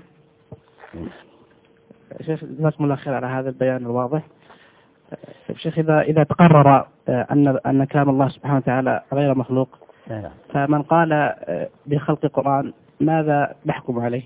شيخ، جزاكم الله خير على هذا البيان الواضح. شيخ، إذا تقرر أن كلام الله سبحانه وتعالى غير مخلوق، فمن قال بخلق القرآن ماذا نحكم عليه؟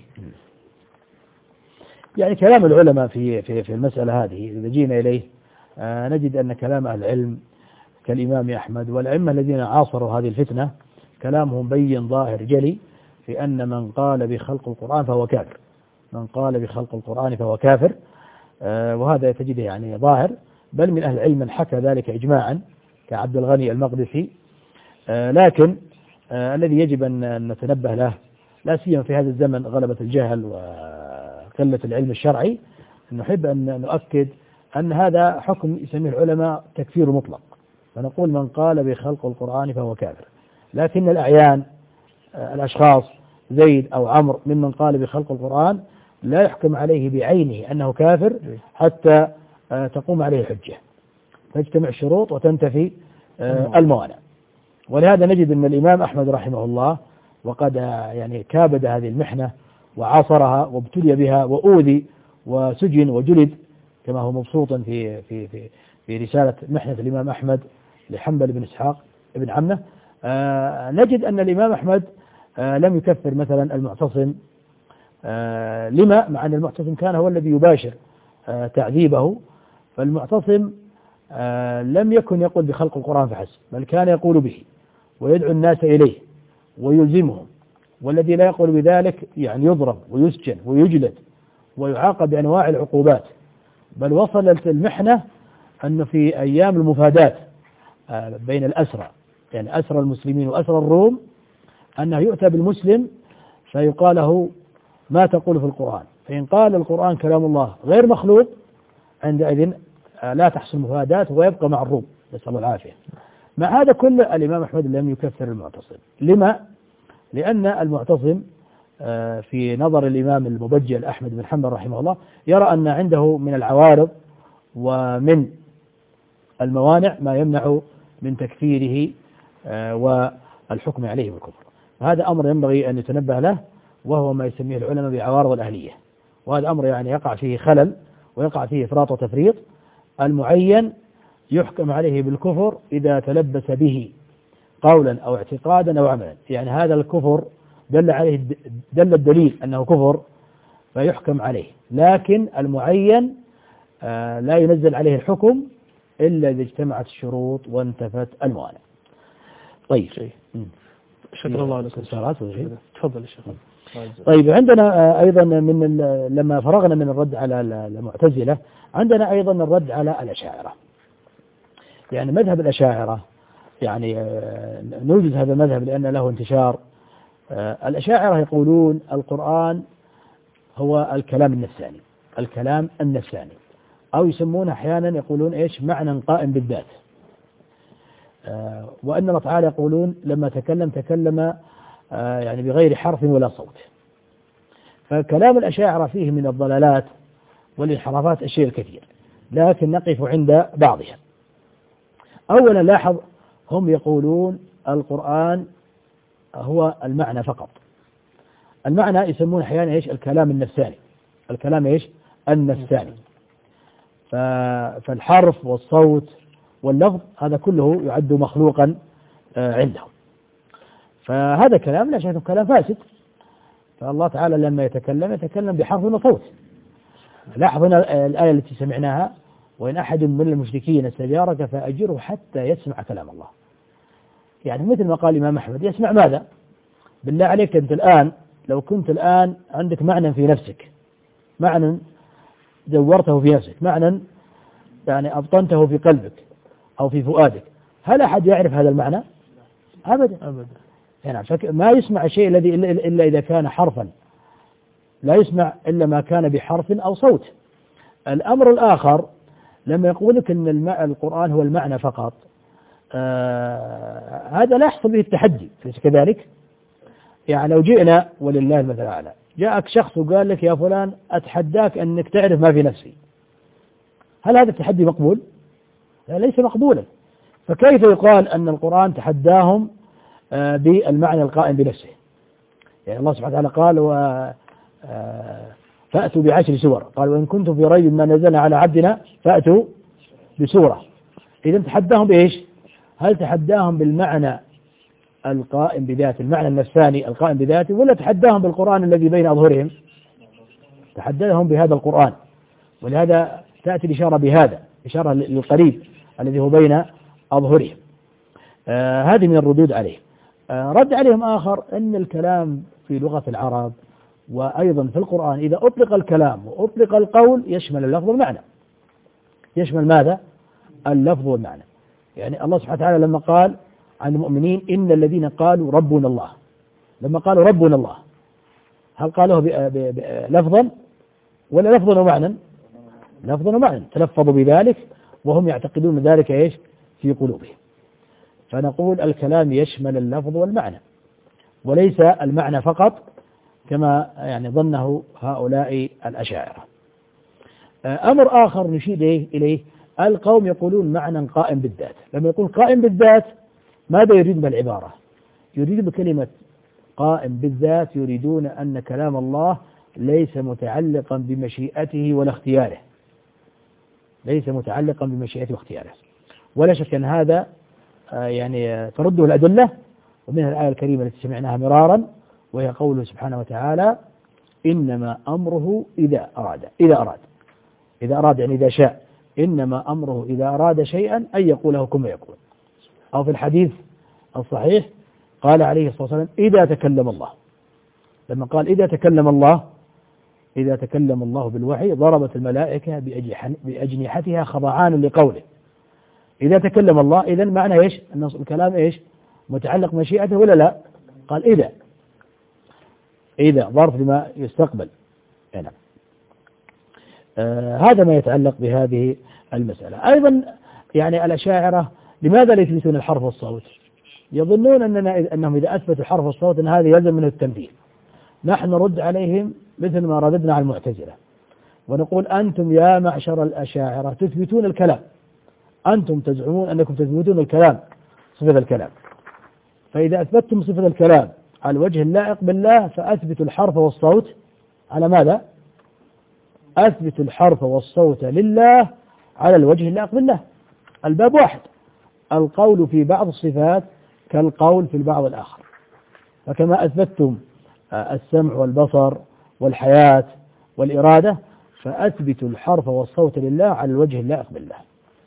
يعني كلام العلماء في المسألة هذه إذا جينا إليه نجد أن كلام أهل العلم كالإمام أحمد والأئمة الذين عاصروا هذه الفتنة كلامهم بين ظاهر جلي في أن من قال بخلق القرآن فهو كافر، من قال بخلق القرآن فهو كافر. وهذا تجده يعني ظاهر، بل من أهل العلم من حكى ذلك إجماعا كعبد الغني المقدسي. لكن الذي يجب أن نتنبه له لا سيما في هذا الزمن غلبة الجهل وقلة العلم الشرعي، نحب أن نؤكد أن هذا حكم يسميه العلماء تكفير مطلق، فنقول من قال بخلق القرآن فهو كافر. لكن الأعيان الأشخاص زيد أو عمرو ممن قال بخلق القرآن لا يحكم عليه بعينه أنه كافر حتى تقوم عليه الحجة، تجتمع الشروط وتنتفي الموانع. ولهذا نجد أن الإمام أحمد رحمه الله وقد يعني كابد هذه المحنة وعاصرها وابتلي بها وأوذي وسجن وجلد كما هو مبسوط في رسالة محنة الإمام أحمد لحنبل بن إسحاق ابن عمه. نجد أن الإمام أحمد لم يكفر مثلا المعتصم. لما؟ مع أن المعتصم كان هو الذي يباشر تعذيبه، فالمعتصم لم يكن يقول بخلق القرآن فحسب، بل كان يقول به ويدعو الناس إليه ويلزمهم، والذي لا يقول بذلك يعني يضرب ويسجن ويجلد ويعاقب بأنواع العقوبات. بل وصلت المحنة أنه في أيام المفادات بين الأسرى، يعني أسرى المسلمين وأسرى الروم، أنه يؤتى بالمسلم فيقال له ما تقول في القرآن، فإن قال القرآن كلام الله غير مخلوق عندئذ لا تحصل مفادات ويبقى مع الروم، نسأل الله العافية. مع هذا كله الإمام أحمد لم يكفر المعتصم. لما؟ لأن المعتصم في نظر الإمام المبجل أحمد بن حنبل رحمه الله يرى أن عنده من العوارض ومن الموانع ما يمنع من تكفيره والحكم عليه بالكفر. هذا أمر ينبغي أن يتنبه له، وهو ما يسميه العلماء بعوارض الأهلية، وهذا أمر يعني يقع فيه خلل ويقع فيه إفراط وتفريط. المعين يحكم عليه بالكفر إذا تلبس به قولا أو اعتقادا أو عملا، يعني هذا الكفر دل الدليل أنه كفر فيحكم عليه، لكن المعين لا ينزل عليه الحكم إلا إذا اجتمعت الشروط وانتفت الموانع. طيب شكرا الله لكم. تفضل يا شيخ. طيب عندنا أيضا لما فرغنا من الرد على المعتزلة عندنا أيضا الرد على الأشاعرة. يعني مذهب الأشاعرة يعني نوجد هذا المذهب لأن له انتشار. الأشاعرة يقولون القرآن هو الكلام النفساني، الكلام النفساني، أو يسمونه أحيانا يقولون إيش معنى قائم بالذات. وأن الله تعالى يقولون لما تكلم يعني بغير حرف ولا صوت. فكلام الأشاعرة فيه من الضلالات والانحرافات الشيء الكثير، لكن نقف عند بعضها. أولا لاحظ هم يقولون القرآن هو المعنى فقط. المعنى يسمون أحيانا إيش الكلام النفساني، الكلام إيش النفساني. فالحرف والصوت واللفظ هذا كله يعد مخلوقا عندهم. فهذا كلام لا شك كلام فاسد. فالله تعالى لما يتكلم بحرف وصوت. لاحظ هنا الآية التي سمعناها وإن أحد من المشركين استجارك فأجره حتى يسمع كلام الله. يعني مثل ما قال الإمام أحمد يسمع ماذا؟ بالله عليك أنت الآن لو كنت الآن عندك معنى في نفسك، معنى دورته في نفسك، معنى يعني أبطنته في قلبك أو في فؤادك، هل أحد يعرف هذا المعنى؟ أبدا أبدا. يعني ما يسمع شيء الذي إلا إذا كان حرفا، لا يسمع إلا ما كان بحرف أو صوت. الأمر الآخر لما يقول لك أن القرآن هو المعنى فقط، هذا لا يحصل به التحدي، كذلك يعني لو جئنا ولله المثل الأعلى جاءك شخص وقال لك يا فلان أتحداك أنك تعرف ما في نفسي، هل هذا التحدي مقبول؟ لا، ليس مقبولا. فكيف يقال أن القرآن تحداهم بالمعنى القائم بنفسه؟ يعني الله سبحانه وتعالى قال فأتوا ب10 سور، قال وإن كنتم في ريب ما نزلنا على عبدنا فأتوا بسورة. إذا تحداهم بإيش؟ هل تحداهم بالمعنى القائم بذاته، المعنى النفساني القائم بذاته، ولا تحداهم بالقرآن الذي بين أظهرهم؟ تحداهم بهذا القرآن. ولهذا تأتي الإشارة بهذا، إشارة للقريب الذي هو بين أظهرهم. هذه من الردود عليه. رد عليهم آخر أن الكلام في لغة العرب وأيضا في القرآن إذا أطلق الكلام وأطلق القول يشمل اللفظ والمعنى. يشمل ماذا؟ اللفظ والمعنى. يعني الله سبحانه وتعالى لما قال عن المؤمنين إن الذين قالوا ربنا الله، لما قالوا ربنا الله هل قاله لفظا ولا لفظا ومعنى؟ لفظا ومعنى، تلفظوا بذلك وهم يعتقدون ذلك إيش في قلوبهم. فنقول الكلام يشمل اللفظ والمعنى وليس المعنى فقط كما يعني ظنه هؤلاء الأشاعرة. أمر آخر نشير إليه، القوم يقولون معنى قائم بالذات. لما يقول قائم بالذات ماذا يريد بالعبارة؟ يريد بكلمة قائم بالذات يريدون أن كلام الله ليس متعلقا بمشيئته ولا اختياره، ليس متعلقا بمشيئته واختياره. ولا شك أن هذا يعني ترده الأدلة، ومنها الآية الكريمة التي سمعناها مرارا وهي قوله سبحانه وتعالى إنما أمره إذا أراد يعني إذا شاء، إنما أمره إذا أراد شيئا أن يقول له كن فيكون. أو في الحديث الصحيح قال عليه الصلاة والسلام إذا تكلم الله، لما قال إذا تكلم الله بالوحي ضربت الملائكة بأجنحتها خضعان لقوله. إذا تكلم الله إذن معنى إيش؟ أن الكلام إيش؟ متعلق بمشيئته ولا لا؟ قال إذا ظرف لما يستقبل. يعني هذا ما يتعلق بهذه المسألة. أيضا يعني الأشاعرة لماذا لا يثبتون الحرف والصوت؟ يظنون أنهم إذا أثبتوا الحرف والصوت أن هذا يلزم منه التنبيه. نحن نرد عليهم مثل ما رددنا على المعتزلة ونقول أنتم يا معشر الأشاعرة تثبتون الكلام، أنتم تزعمون أنكم تثبتون الكلام صفة الكلام، فإذا أثبتتم صفة الكلام على الوجه اللائق بالله فأثبتوا الحرف والصوت على ماذا؟ أثبتوا الحرف والصوت لله على الوجه اللائق بالله. الباب واحد، القول في بعض الصفات كالقول في البعض الآخر. فكما أثبتتم السمع والبصر والحياة والإرادة فأثبتوا الحرف والصوت لله على الوجه اللائق بالله.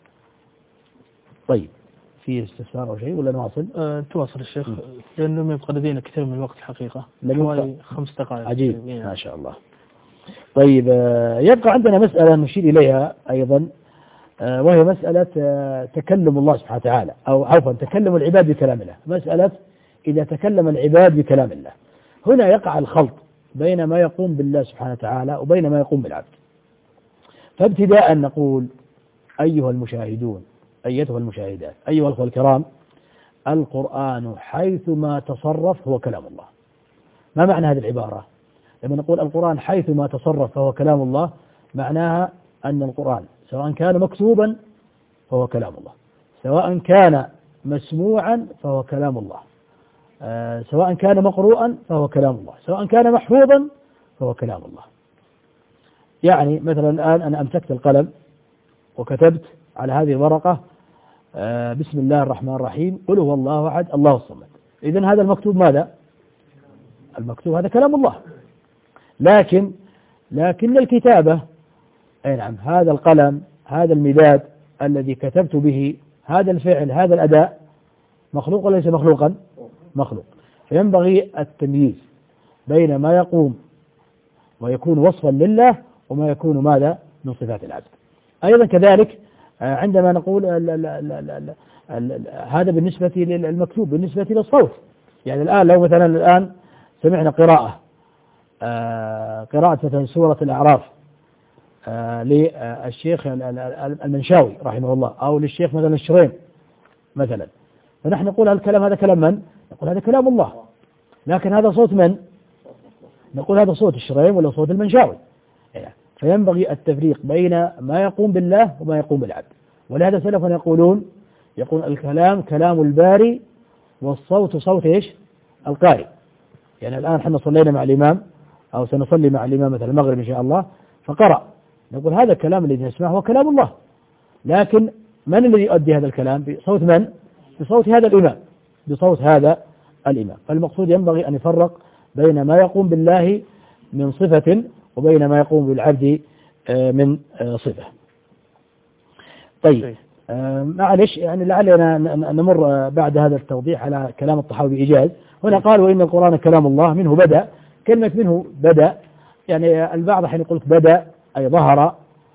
طيب في استفسار أو شيء ولا نواصل؟ تواصل الشيخ لأنه يبقى لدينا كثير من الوقت الحقيقة، حوالي 5 دقائق. عجيب ما شاء الله. طيب يبقى عندنا مسألة نشير إليها أيضا وهي مسألة تكلم الله سبحانه وتعالى، أو عفوا تكلم العباد بكلام الله. مسألة إذا تكلم العباد بكلام الله، هنا يقع الخلط بين ما يقوم بالله سبحانه وتعالى وبين ما يقوم بالعبد. فابتداء نقول أيها المشاهدون أيتها المشاهدات أيها الأخوة الكرام، القرآن حيثما تصرف هو كلام الله. ما معنى هذه العبارة؟ لما نقول القرآن حيثما تصرف فهو كلام الله معناها أن القرآن سواء كان مكتوبا فهو كلام الله، سواء كان مسموعا فهو كلام الله، سواء كان مقروءا فهو كلام الله، سواء كان محفوظا فهو كلام الله. يعني مثلا الآن أنا أمسكت القلم وكتبت على هذه الورقة بسم الله الرحمن الرحيم قل هو الله أحد الله الصمد. إذن هذا المكتوب ماذا؟ المكتوب هذا كلام الله. لكن الكتابة أي نعم، هذا القلم هذا المداد الذي كتبت به هذا الفعل هذا الأداء مخلوق ولا ليس مخلوقا؟ مخلوق. فينبغي التمييز بين ما يقوم ويكون وصفا لله وما يكون ماذا من صفات العبد. أيضا كذلك عندما نقول هذا بالنسبة للمكتوب بالنسبة للصوت. يعني الآن لو مثلا الآن سمعنا قراءة مثلا سورة الأعراف للشيخ المنشاوي رحمه الله أو للشيخ مثلا الشريم مثلا، فنحن نقول الكلام هذا كلام من؟ نقول هذا كلام الله. لكن هذا صوت من؟ نقول هذا صوت الشريم ولا صوت المنشاوي. فينبغي التفريق بين ما يقوم بالله وما يقوم بالعبد. ولهذا سلفنا يقول الكلام كلام الباري والصوت صوت ايش؟ القارئ. يعني الآن احنا صلينا مع الإمام أو سنصلي مع الإمام مثلا المغرب إن شاء الله فقرأ، نقول هذا الكلام الذي نسمعه هو كلام الله، لكن من الذي يؤدي هذا الكلام؟ بصوت من؟ بصوت هذا الإمام، بصوت هذا الإمام. فالمقصود ينبغي أن يفرق بين ما يقوم بالله من صفة وبين ما يقوم بالعبد من صفة. طيب معلش يعني لعلنا نمر بعد هذا التوضيح على كلام الطحاوي بإيجاز. هنا قال وإن القرآن كلام الله منه بدأ. كلمة منه بدأ يعني البعض حين يقول بدأ أي ظهر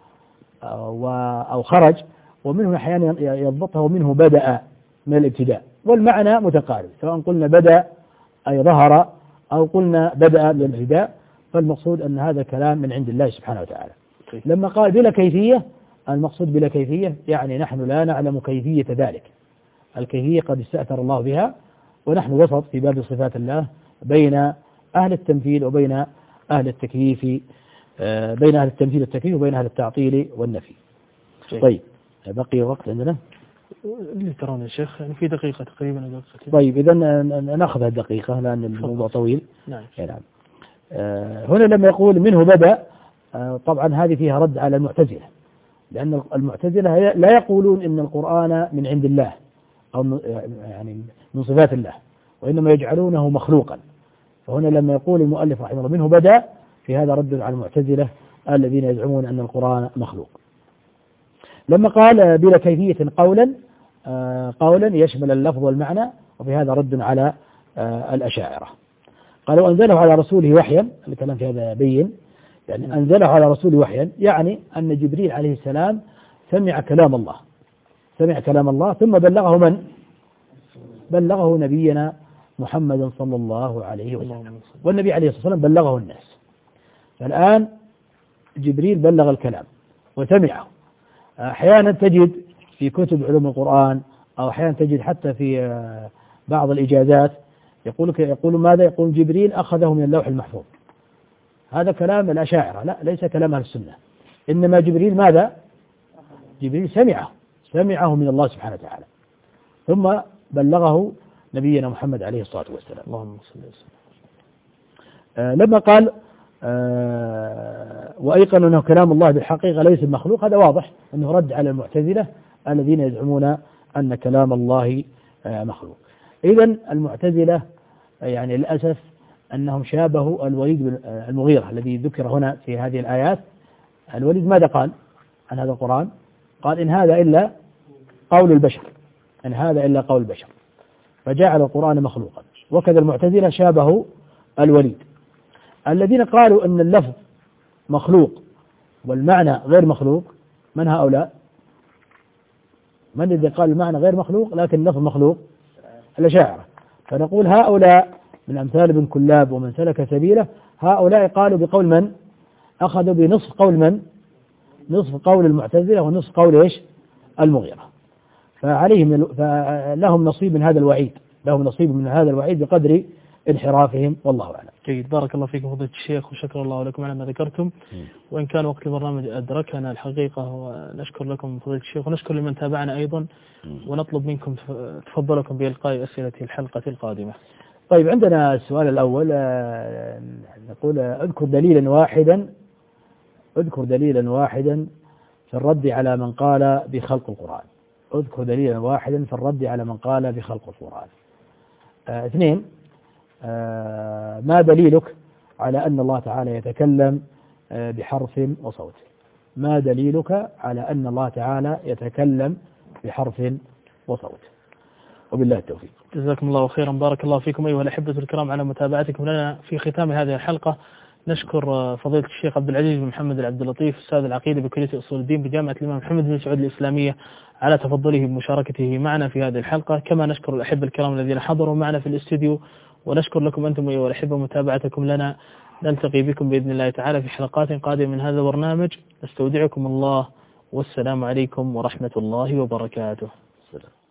أو خرج، ومنه أحيانا يضبطها ومنه بدأ من الابتداء، والمعنى متقارب سواء قلنا بدأ أي ظهر أو قلنا بدأ من الابتداء. فالمقصود أن هذا كلام من عند الله سبحانه وتعالى. لما قال بلا كيفية، المقصود بلا كيفية يعني نحن لا نعلم كيفية ذلك، الكيفية قد استأثر الله بها، ونحن وسط في باب صفات الله بين أهل التمثيل وبين أهل التكييف، بين أهل التمثيل والتكييف وبين أهل التعطيل والنفي. طيب بقي وقت عندنا اللي ترون يا شيخ يعني في دقيقة تقريبا دقيقتين. طيب إذا نأخذ الدقيقة لأن الموضوع طويل. نعم. هنا لما يقول منه بدأ، طبعا هذه فيها رد على المعتزلة، لأن المعتزلة لا يقولون إن القرآن من عند الله أو يعني من صفات الله، وإنما يجعلونه مخلوقا. فهنا لما يقول المؤلف رحمه الله منه بدأ، في هذا رد على المعتزلة الذين يزعمون أن القرآن مخلوق. لما قال بلا كيفية قولا يشمل اللفظ والمعنى، وفي هذا رد على الأشاعرة. قالوا أنزله على رسوله وحيا، الكلام في هذا بين، يعني أنزله على رسوله وحيا يعني أن جبريل عليه السلام سمع كلام الله ثم بلغه من؟ بلغه نبينا محمد صلى الله عليه وسلم، والنبي عليه الصلاة والسلام بلغه الناس. فالآن جبريل بلغ الكلام وسمعه. أحيانا تجد في علوم القرآن، أو أحيانا تجد حتى في بعض الإجازات يقول ماذا؟ يقول جبريل أخذه من اللوح المحفوظ. هذا كلام الأشاعرة، لا ليس كلام أهل السنة. إنما جبريل ماذا؟ جبريل سمعه من الله سبحانه وتعالى، ثم بلغه نبينا محمد عليه الصلاة والسلام. اللهم صل وسلم. لما قال وأيقن أنه كلام الله بالحقيقة ليس المخلوق، هذا واضح أنه رد على المعتزلة الذين يزعمون أن كلام الله مخلوق. إذن المعتزلة يعني للأسف أنهم شابهوا الوليد بن المغيرة الذي ذكر هنا في هذه الآيات. الوليد ماذا قال عن هذا القرآن؟ قال إن هذا إلا قول البشر، فجعل القرآن مخلوقا. وكذا المعتزلة شابهوا الوليد. الذين قالوا أن اللفظ مخلوق والمعنى غير مخلوق، من هؤلاء؟ من الذي قال المعنى غير مخلوق لكن اللفظ مخلوق؟ الأشاعرة. فنقول هؤلاء من أمثال ابن كلاب ومن سلك سبيله، هؤلاء قالوا بقول من؟ أخذوا بنصف قول من؟ نصف قول المعتزلة ونصف قول إيش؟ المغيرة. فلهم نصيب من هذا الوعيد، بقدر انحرافهم، والله أعلم. جيد، بارك الله فيكم فضيلة الشيخ، وشكر الله لكم على ما ذكرتم. وإن كان وقت البرنامج أدركنا الحقيقة، ونشكر لكم فضيلة الشيخ، ونشكر لمن تابعنا أيضا، ونطلب منكم تفضلكم بإلقاء أسئلة الحلقة القادمة. طيب عندنا السؤال الأول، نقول اذكر دليلا واحدا في الرد على من قال بخلق القرآن. اذكر دليلا واحدا في الرد على من قال بخلق القرآن. 2، ما دليلك على أن الله تعالى يتكلم بحرف وصوت؟ ما دليلك على أن الله تعالى يتكلم بحرف وصوت؟ وبالله التوفيق. جزاكم الله خيرا، بارك الله فيكم أيها الأحبة الكرام على متابعتكم لنا. في ختام هذه الحلقة نشكر فضيلة الشيخ عبد العزيز بن محمد العبد اللطيف، أستاذ العقيدة بكلية أصول الدين بجامعة الإمام محمد بن سعود الإسلامية، على تفضله بمشاركته معنا في هذه الحلقة. كما نشكر الأحبة الكرام الذين حضروا معنا في الاستوديو، ونشكر لكم أنتم أيها الأحبة متابعتكم لنا. نلتقي بكم بإذن الله تعالى في حلقات قادمة من هذا البرنامج. نستودعكم الله، والسلام عليكم ورحمة الله وبركاته.